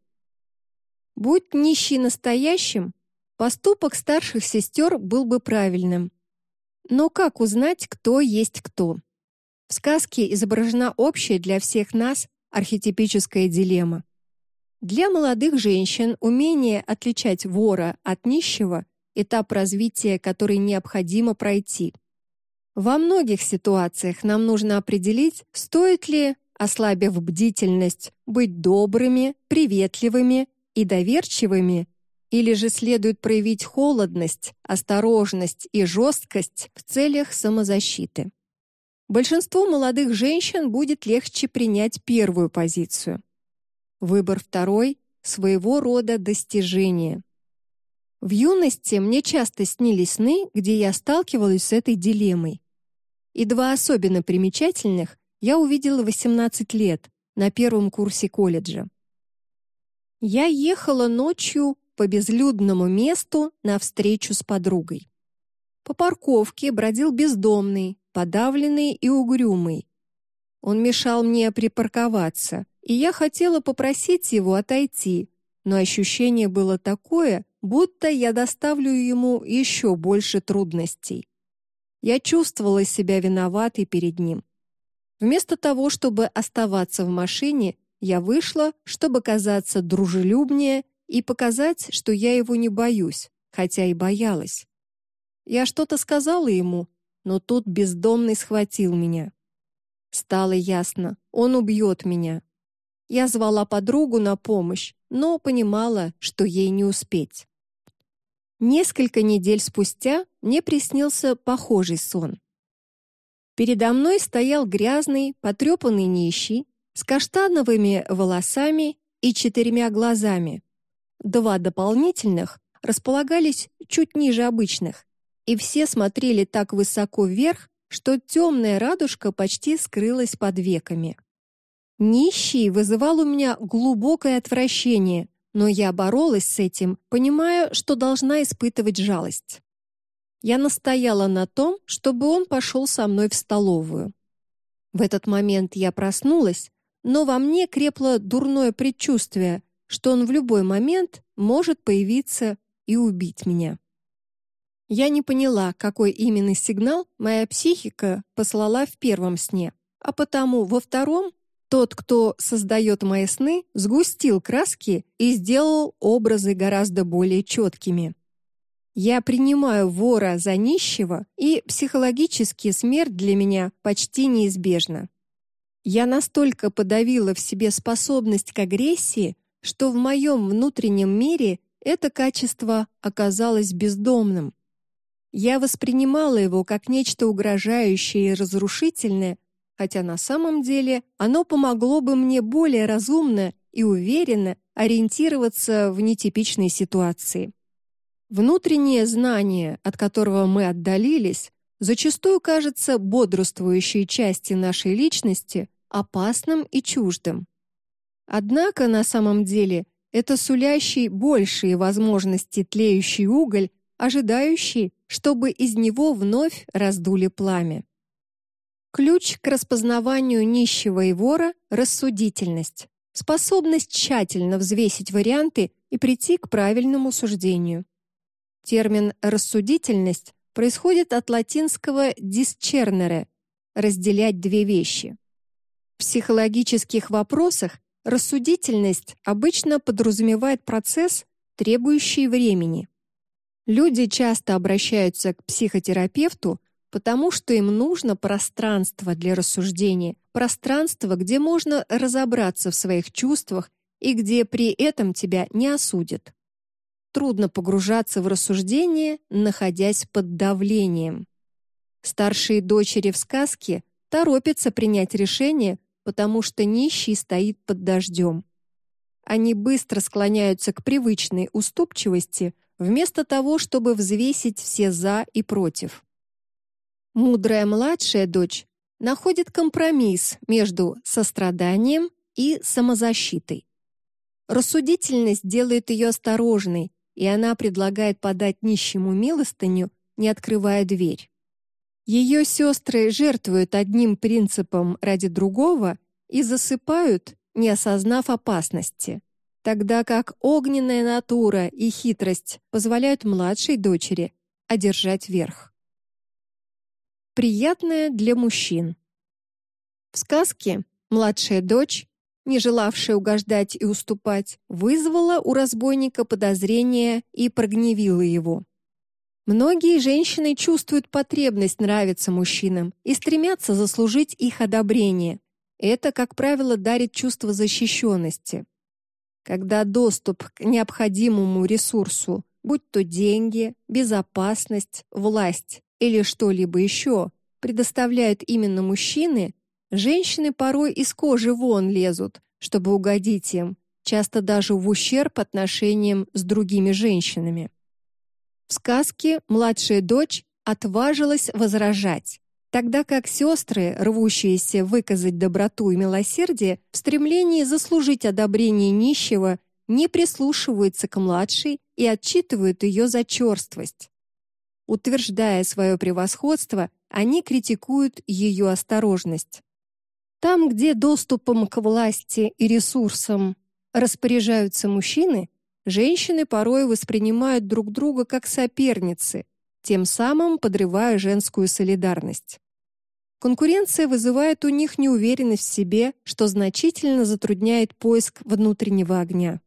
Будь нищий настоящим, поступок старших сестер был бы правильным. Но как узнать, кто есть кто? В сказке изображена общая для всех нас архетипическая дилемма. Для молодых женщин умение отличать вора от нищего — этап развития, который необходимо пройти. Во многих ситуациях нам нужно определить, стоит ли, ослабив бдительность, быть добрыми, приветливыми и доверчивыми, или же следует проявить холодность, осторожность и жесткость в целях самозащиты. Большинству молодых женщин будет легче принять первую позицию. Выбор второй — своего рода достижение. В юности мне часто снились сны, где я сталкивалась с этой дилеммой. И два особенно примечательных я увидела в восемнадцать лет на первом курсе колледжа. Я ехала ночью по безлюдному месту навстречу с подругой. По парковке бродил бездомный, подавленный и угрюмый. Он мешал мне припарковаться, и я хотела попросить его отойти, но ощущение было такое, будто я доставлю ему еще больше трудностей. Я чувствовала себя виноватой перед ним. Вместо того, чтобы оставаться в машине, я вышла, чтобы казаться дружелюбнее и показать, что я его не боюсь, хотя и боялась. Я что-то сказала ему, но тут бездомный схватил меня. Стало ясно, он убьет меня. Я звала подругу на помощь, но понимала, что ей не успеть. Несколько недель спустя мне приснился похожий сон. Передо мной стоял грязный, потрепанный нищий с каштановыми волосами и четырьмя глазами. Два дополнительных располагались чуть ниже обычных, и все смотрели так высоко вверх, что темная радужка почти скрылась под веками. Нищий вызывал у меня глубокое отвращение, но я боролась с этим, понимая, что должна испытывать жалость. Я настояла на том, чтобы он пошел со мной в столовую. В этот момент я проснулась, но во мне крепло дурное предчувствие, что он в любой момент может появиться и убить меня. Я не поняла, какой именно сигнал моя психика послала в первом сне, а потому во втором тот, кто создает мои сны, сгустил краски и сделал образы гораздо более четкими. Я принимаю вора за нищего, и психологически смерть для меня почти неизбежна. Я настолько подавила в себе способность к агрессии, что в моем внутреннем мире это качество оказалось бездомным. Я воспринимала его как нечто угрожающее и разрушительное, хотя на самом деле оно помогло бы мне более разумно и уверенно ориентироваться в нетипичной ситуации. Внутреннее знание, от которого мы отдалились, зачастую кажется бодрствующей части нашей личности опасным и чуждым. Однако на самом деле это сулящий большие возможности тлеющий уголь, ожидающий, чтобы из него вновь раздули пламя. Ключ к распознаванию нищего и вора — рассудительность, способность тщательно взвесить варианты и прийти к правильному суждению. Термин «рассудительность» происходит от латинского «discernere» — разделять две вещи. В психологических вопросах рассудительность обычно подразумевает процесс, требующий времени. Люди часто обращаются к психотерапевту, потому что им нужно пространство для рассуждения, пространство, где можно разобраться в своих чувствах и где при этом тебя не осудят. Трудно погружаться в рассуждение, находясь под давлением. Старшие дочери в сказке торопятся принять решение, потому что нищий стоит под дождем. Они быстро склоняются к привычной уступчивости, вместо того, чтобы взвесить все «за» и «против». Мудрая младшая дочь находит компромисс между состраданием и самозащитой. Рассудительность делает ее осторожной, и она предлагает подать нищему милостыню, не открывая дверь. Ее сестры жертвуют одним принципом ради другого и засыпают, не осознав опасности, тогда как огненная натура и хитрость позволяют младшей дочери одержать верх. Приятное для мужчин. В сказке младшая дочь, не желавшая угождать и уступать, вызвала у разбойника подозрение и прогневила его. Многие женщины чувствуют потребность нравиться мужчинам и стремятся заслужить их одобрение. Это, как правило, дарит чувство защищенности. Когда доступ к необходимому ресурсу, будь то деньги, безопасность, власть или что-либо еще, предоставляют именно мужчины, женщины порой из кожи вон лезут, чтобы угодить им, часто даже в ущерб отношениям с другими женщинами. В сказке младшая дочь отважилась возражать, тогда как сестры, рвущиеся выказать доброту и милосердие, в стремлении заслужить одобрение нищего, не прислушиваются к младшей и отчитывают ее за черствость. Утверждая свое превосходство, они критикуют ее осторожность. Там, где доступом к власти и ресурсам распоряжаются мужчины, женщины порой воспринимают друг друга как соперницы, тем самым подрывая женскую солидарность. Конкуренция вызывает у них неуверенность в себе, что значительно затрудняет поиск внутреннего огня.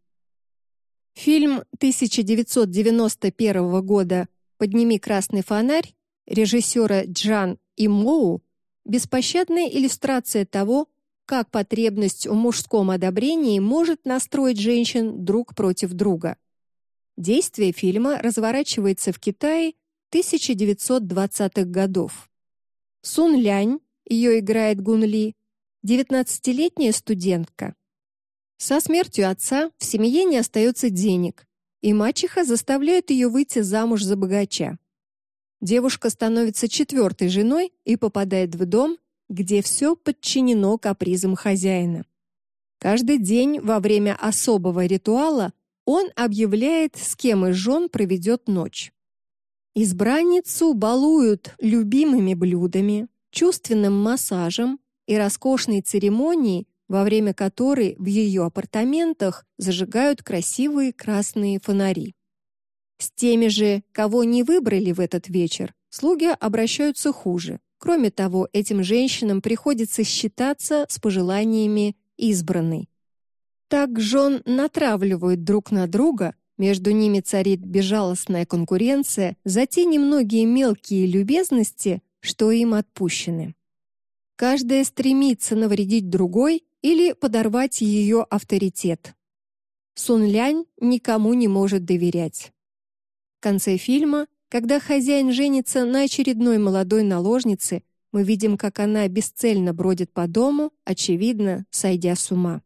Фильм тысяча девятьсот девяносто первого года «Подними красный фонарь» режиссера Джан Имоу беспощадная иллюстрация того, как потребность в мужском одобрении может настроить женщин друг против друга. Действие фильма разворачивается в Китае тысяча девятьсот двадцатых годов. Сун Лянь, ее играет Гун Ли, девятнадцатилетняя студентка. Со смертью отца в семье не остается денег, и мачеха заставляет ее выйти замуж за богача. Девушка становится четвертой женой и попадает в дом, где все подчинено капризам хозяина. Каждый день во время особого ритуала он объявляет, с кем из жен проведет ночь. Избранницу балуют любимыми блюдами, чувственным массажем и роскошной церемонией, во время которой в ее апартаментах зажигают красивые красные фонари. С теми же, кого не выбрали в этот вечер, слуги обращаются хуже. Кроме того, этим женщинам приходится считаться с пожеланиями избранной. Так жен натравливают друг на друга, между ними царит безжалостная конкуренция за те немногие мелкие любезности, что им отпущены. Каждая стремится навредить другой или подорвать ее авторитет. Сун Лянь никому не может доверять. В конце фильма, когда хозяин женится на очередной молодой наложнице, мы видим, как она бесцельно бродит по дому, очевидно, сойдя с ума.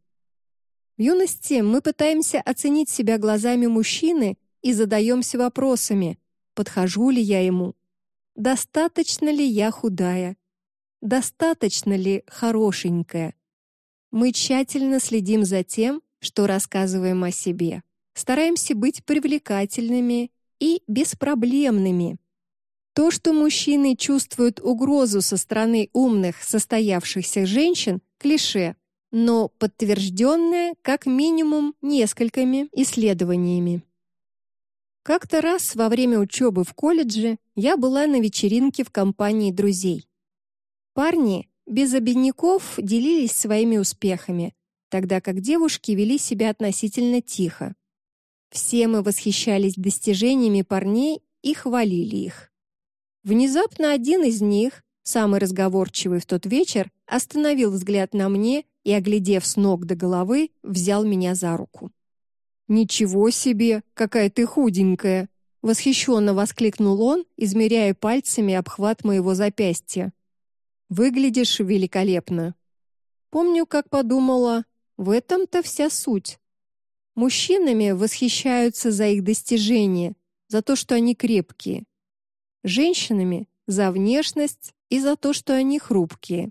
В юности мы пытаемся оценить себя глазами мужчины и задаемся вопросами: подхожу ли я ему? Достаточно ли я худая? Достаточно ли хорошенькая? Мы тщательно следим за тем, что рассказываем о себе. Стараемся быть привлекательными и беспроблемными. То, что мужчины чувствуют угрозу со стороны умных, состоявшихся женщин, клише, но подтвержденное как минимум несколькими исследованиями. Как-то раз во время учебы в колледже я была на вечеринке в компании друзей. Парни без обиняков делились своими успехами, тогда как девушки вели себя относительно тихо. Все мы восхищались достижениями парней и хвалили их. Внезапно один из них, самый разговорчивый в тот вечер, остановил взгляд на мне и, оглядев с ног до головы, взял меня за руку. «Ничего себе, какая ты худенькая!» — восхищенно воскликнул он, измеряя пальцами обхват моего запястья. «Выглядишь великолепно». Помню, как подумала, в этом-то вся суть. Мужчинами восхищаются за их достижения, за то, что они крепкие. Женщинами — за внешность и за то, что они хрупкие.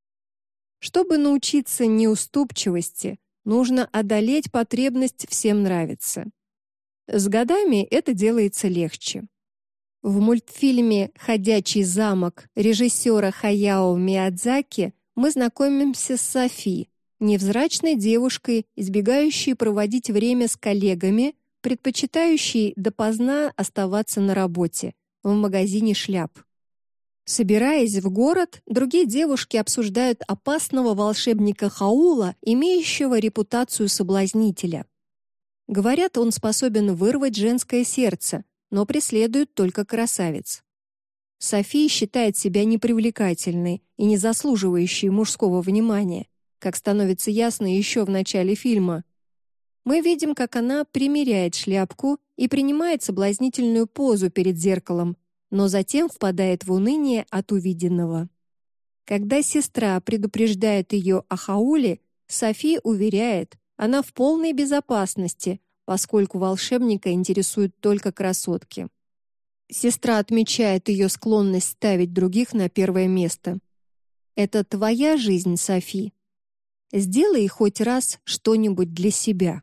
Чтобы научиться неуступчивости, нужно одолеть потребность всем нравиться. С годами это делается легче. В мультфильме «Ходячий замок» режиссера Хаяо Миядзаки мы знакомимся с Софи, невзрачной девушкой, избегающей проводить время с коллегами, предпочитающей допоздна оставаться на работе, в магазине шляп. Собираясь в город, другие девушки обсуждают опасного волшебника Хаула, имеющего репутацию соблазнителя. Говорят, он способен вырвать женское сердце, но преследует только красавиц. София считает себя непривлекательной и не заслуживающей мужского внимания, как становится ясно еще в начале фильма. Мы видим, как она примеряет шляпку и принимает соблазнительную позу перед зеркалом, но затем впадает в уныние от увиденного. Когда сестра предупреждает ее о Хауле, Софи уверяет, она в полной безопасности, поскольку волшебника интересуют только красотки. Сестра отмечает ее склонность ставить других на первое место. «Это твоя жизнь, Софи. Сделай хоть раз что-нибудь для себя».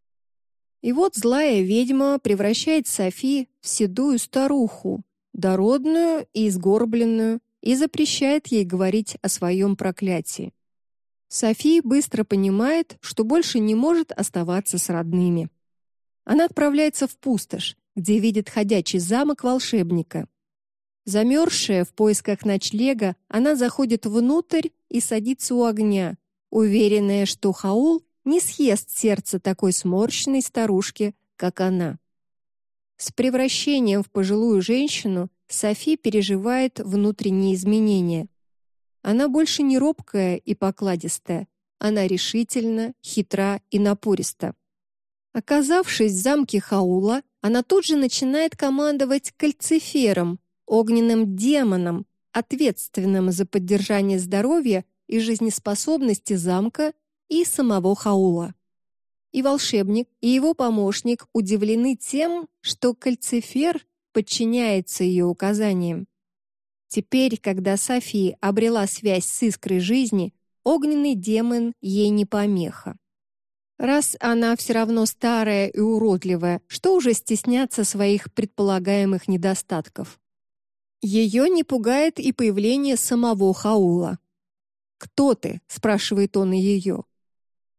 И вот злая ведьма превращает Софи в седую старуху, дородную и сгорбленную, и запрещает ей говорить о своем проклятии. Софи быстро понимает, что больше не может оставаться с родными. Она отправляется в пустошь, где видит ходячий замок волшебника. Замерзшая в поисках ночлега, она заходит внутрь и садится у огня, уверенная, что Хаул не съест сердце такой сморщенной старушки, как она. С превращением в пожилую женщину Софи переживает внутренние изменения. Она больше не робкая и покладистая, она решительна, хитра и напориста. Оказавшись в замке Хаула, она тут же начинает командовать Кальцифером, огненным демоном, ответственным за поддержание здоровья и жизнеспособности замка и самого Хаула. И волшебник, и его помощник удивлены тем, что Кальцифер подчиняется ее указаниям. Теперь, когда София обрела связь с искрой жизни, огненный демон ей не помеха. Раз она все равно старая и уродливая, что уже стесняться своих предполагаемых недостатков? Ее не пугает и появление самого Хаула. «Кто ты?» — спрашивает он ее.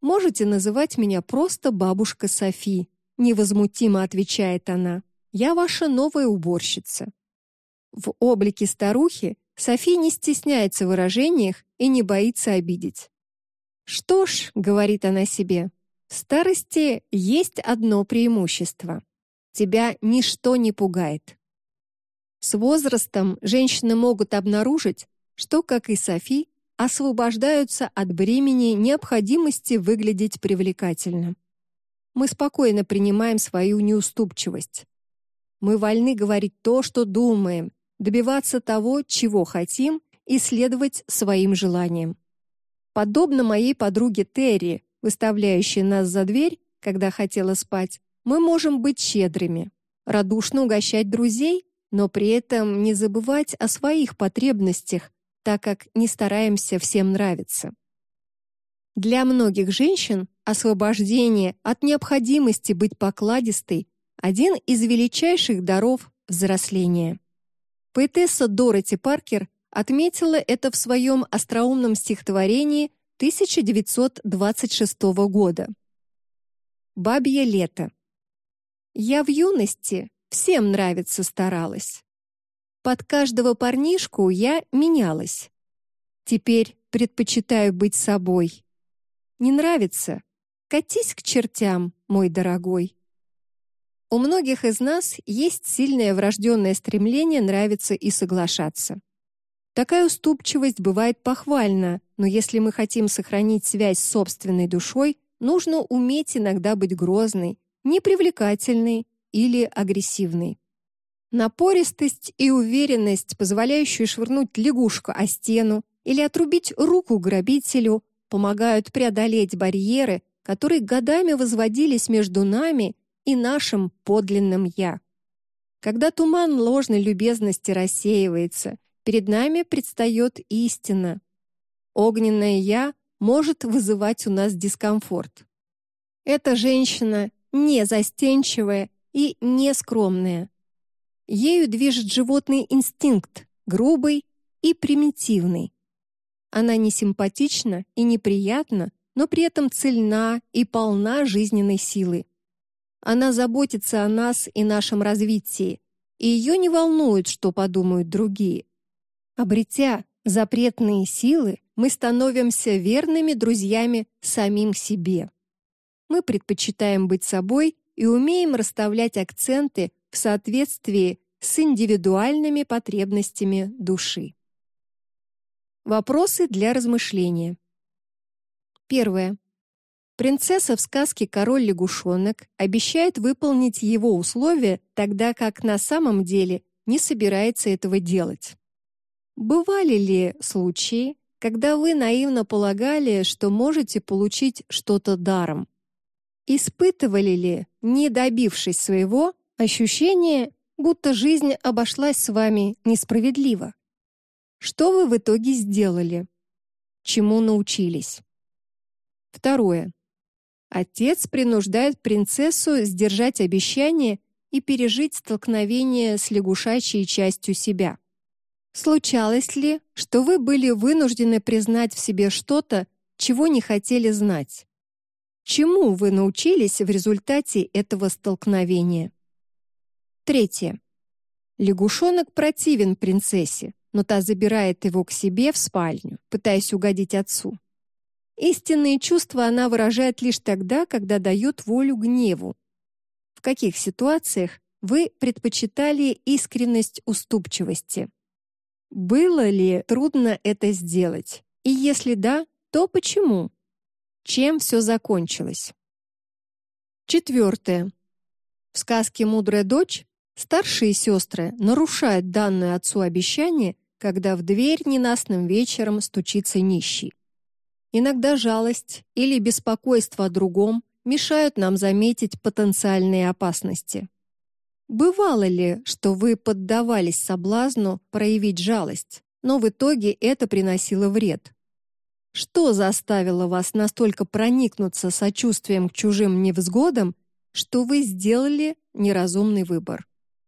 Можете называть меня просто бабушка Софи, невозмутимо отвечает она. Я ваша новая уборщица. В облике старухи Софи не стесняется в выражениях и не боится обидеть. Что ж, говорит она себе, в старости есть одно преимущество. Тебя ничто не пугает. С возрастом женщины могут обнаружить, что, как и Софи, освобождаются от бремени необходимости выглядеть привлекательно. Мы спокойно принимаем свою неуступчивость. Мы вольны говорить то, что думаем, добиваться того, чего хотим, и следовать своим желаниям. Подобно моей подруге Терри, выставляющей нас за дверь, когда хотела спать, мы можем быть щедрыми, радушно угощать друзей, но при этом не забывать о своих потребностях, так как не стараемся всем нравиться. Для многих женщин освобождение от необходимости быть покладистой – один из величайших даров взросления. Поэтесса Дороти Паркер отметила это в своем остроумном стихотворении тысяча девятьсот двадцать шестого года. «Бабье лето. Я в юности всем нравиться старалась. Под каждого парнишку я менялась. Теперь предпочитаю быть собой. Не нравится? Катись к чертям, мой дорогой». У многих из нас есть сильное врожденное стремление нравиться и соглашаться. Такая уступчивость бывает похвальна, но если мы хотим сохранить связь с собственной душой, нужно уметь иногда быть грозной, непривлекательной или агрессивной. Напористость и уверенность, позволяющие швырнуть лягушку о стену или отрубить руку грабителю, помогают преодолеть барьеры, которые годами возводились между нами и нашим подлинным «я». Когда туман ложной любезности рассеивается, перед нами предстает истина. Огненное «я» может вызывать у нас дискомфорт. Эта женщина не застенчивая и не скромная. Ею движет животный инстинкт, грубый и примитивный. Она не симпатична и неприятна, но при этом цельна и полна жизненной силы. Она заботится о нас и нашем развитии, и ее не волнует, что подумают другие. Обретя запретные силы, мы становимся верными друзьями самим себе. Мы предпочитаем быть собой и умеем расставлять акценты в соответствии с индивидуальными потребностями души. Вопросы для размышления. Первое. Принцесса в сказке «Король-лягушонок» обещает выполнить его условия, тогда как на самом деле не собирается этого делать. Бывали ли случаи, когда вы наивно полагали, что можете получить что-то даром? Испытывали ли, не добившись своего, ощущение, будто жизнь обошлась с вами несправедливо? Что вы в итоге сделали? Чему научились? Второе. Отец принуждает принцессу сдержать обещание и пережить столкновение с лягушачьей частью себя. Случалось ли, что вы были вынуждены признать в себе что-то, чего не хотели знать? Чему вы научились в результате этого столкновения? Третье. Лягушонок противен принцессе, но та забирает его к себе в спальню, пытаясь угодить отцу. Истинные чувства она выражает лишь тогда, когда дает волю гневу. В каких ситуациях вы предпочитали искренность уступчивости? Было ли трудно это сделать? И если да, то почему? Чем все закончилось? Четвертое. В сказке «Мудрая дочь» старшие сестры нарушают данное отцу обещание, когда в дверь ненастным вечером стучится нищий. Иногда жалость или беспокойство о другом мешают нам заметить потенциальные опасности. Бывало ли, что вы поддавались соблазну проявить жалость, но в итоге это приносило вред? Что заставило вас настолько проникнуться сочувствием к чужим невзгодам, что вы сделали неразумный выбор?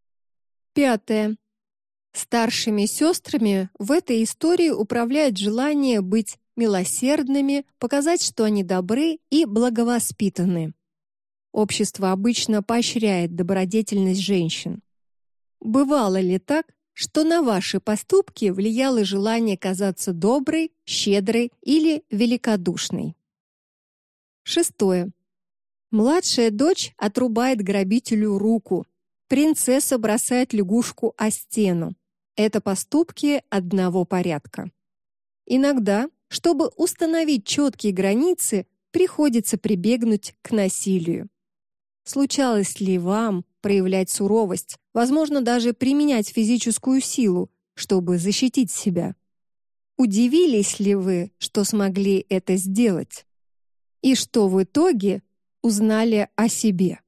Пятое. Старшими сестрами в этой истории управляет желание быть милосердными, показать, что они добры и благовоспитаны. Общество обычно поощряет добродетельность женщин. Бывало ли так, что на ваши поступки влияло желание казаться доброй, щедрой или великодушной? Шестое. Младшая дочь отрубает грабителю руку. Принцесса бросает лягушку о стену. Это поступки одного порядка. Иногда, чтобы установить четкие границы, приходится прибегнуть к насилию. Случалось ли вам проявлять суровость, возможно, даже применять физическую силу, чтобы защитить себя? Удивились ли вы, что смогли это сделать? И что в итоге узнали о себе?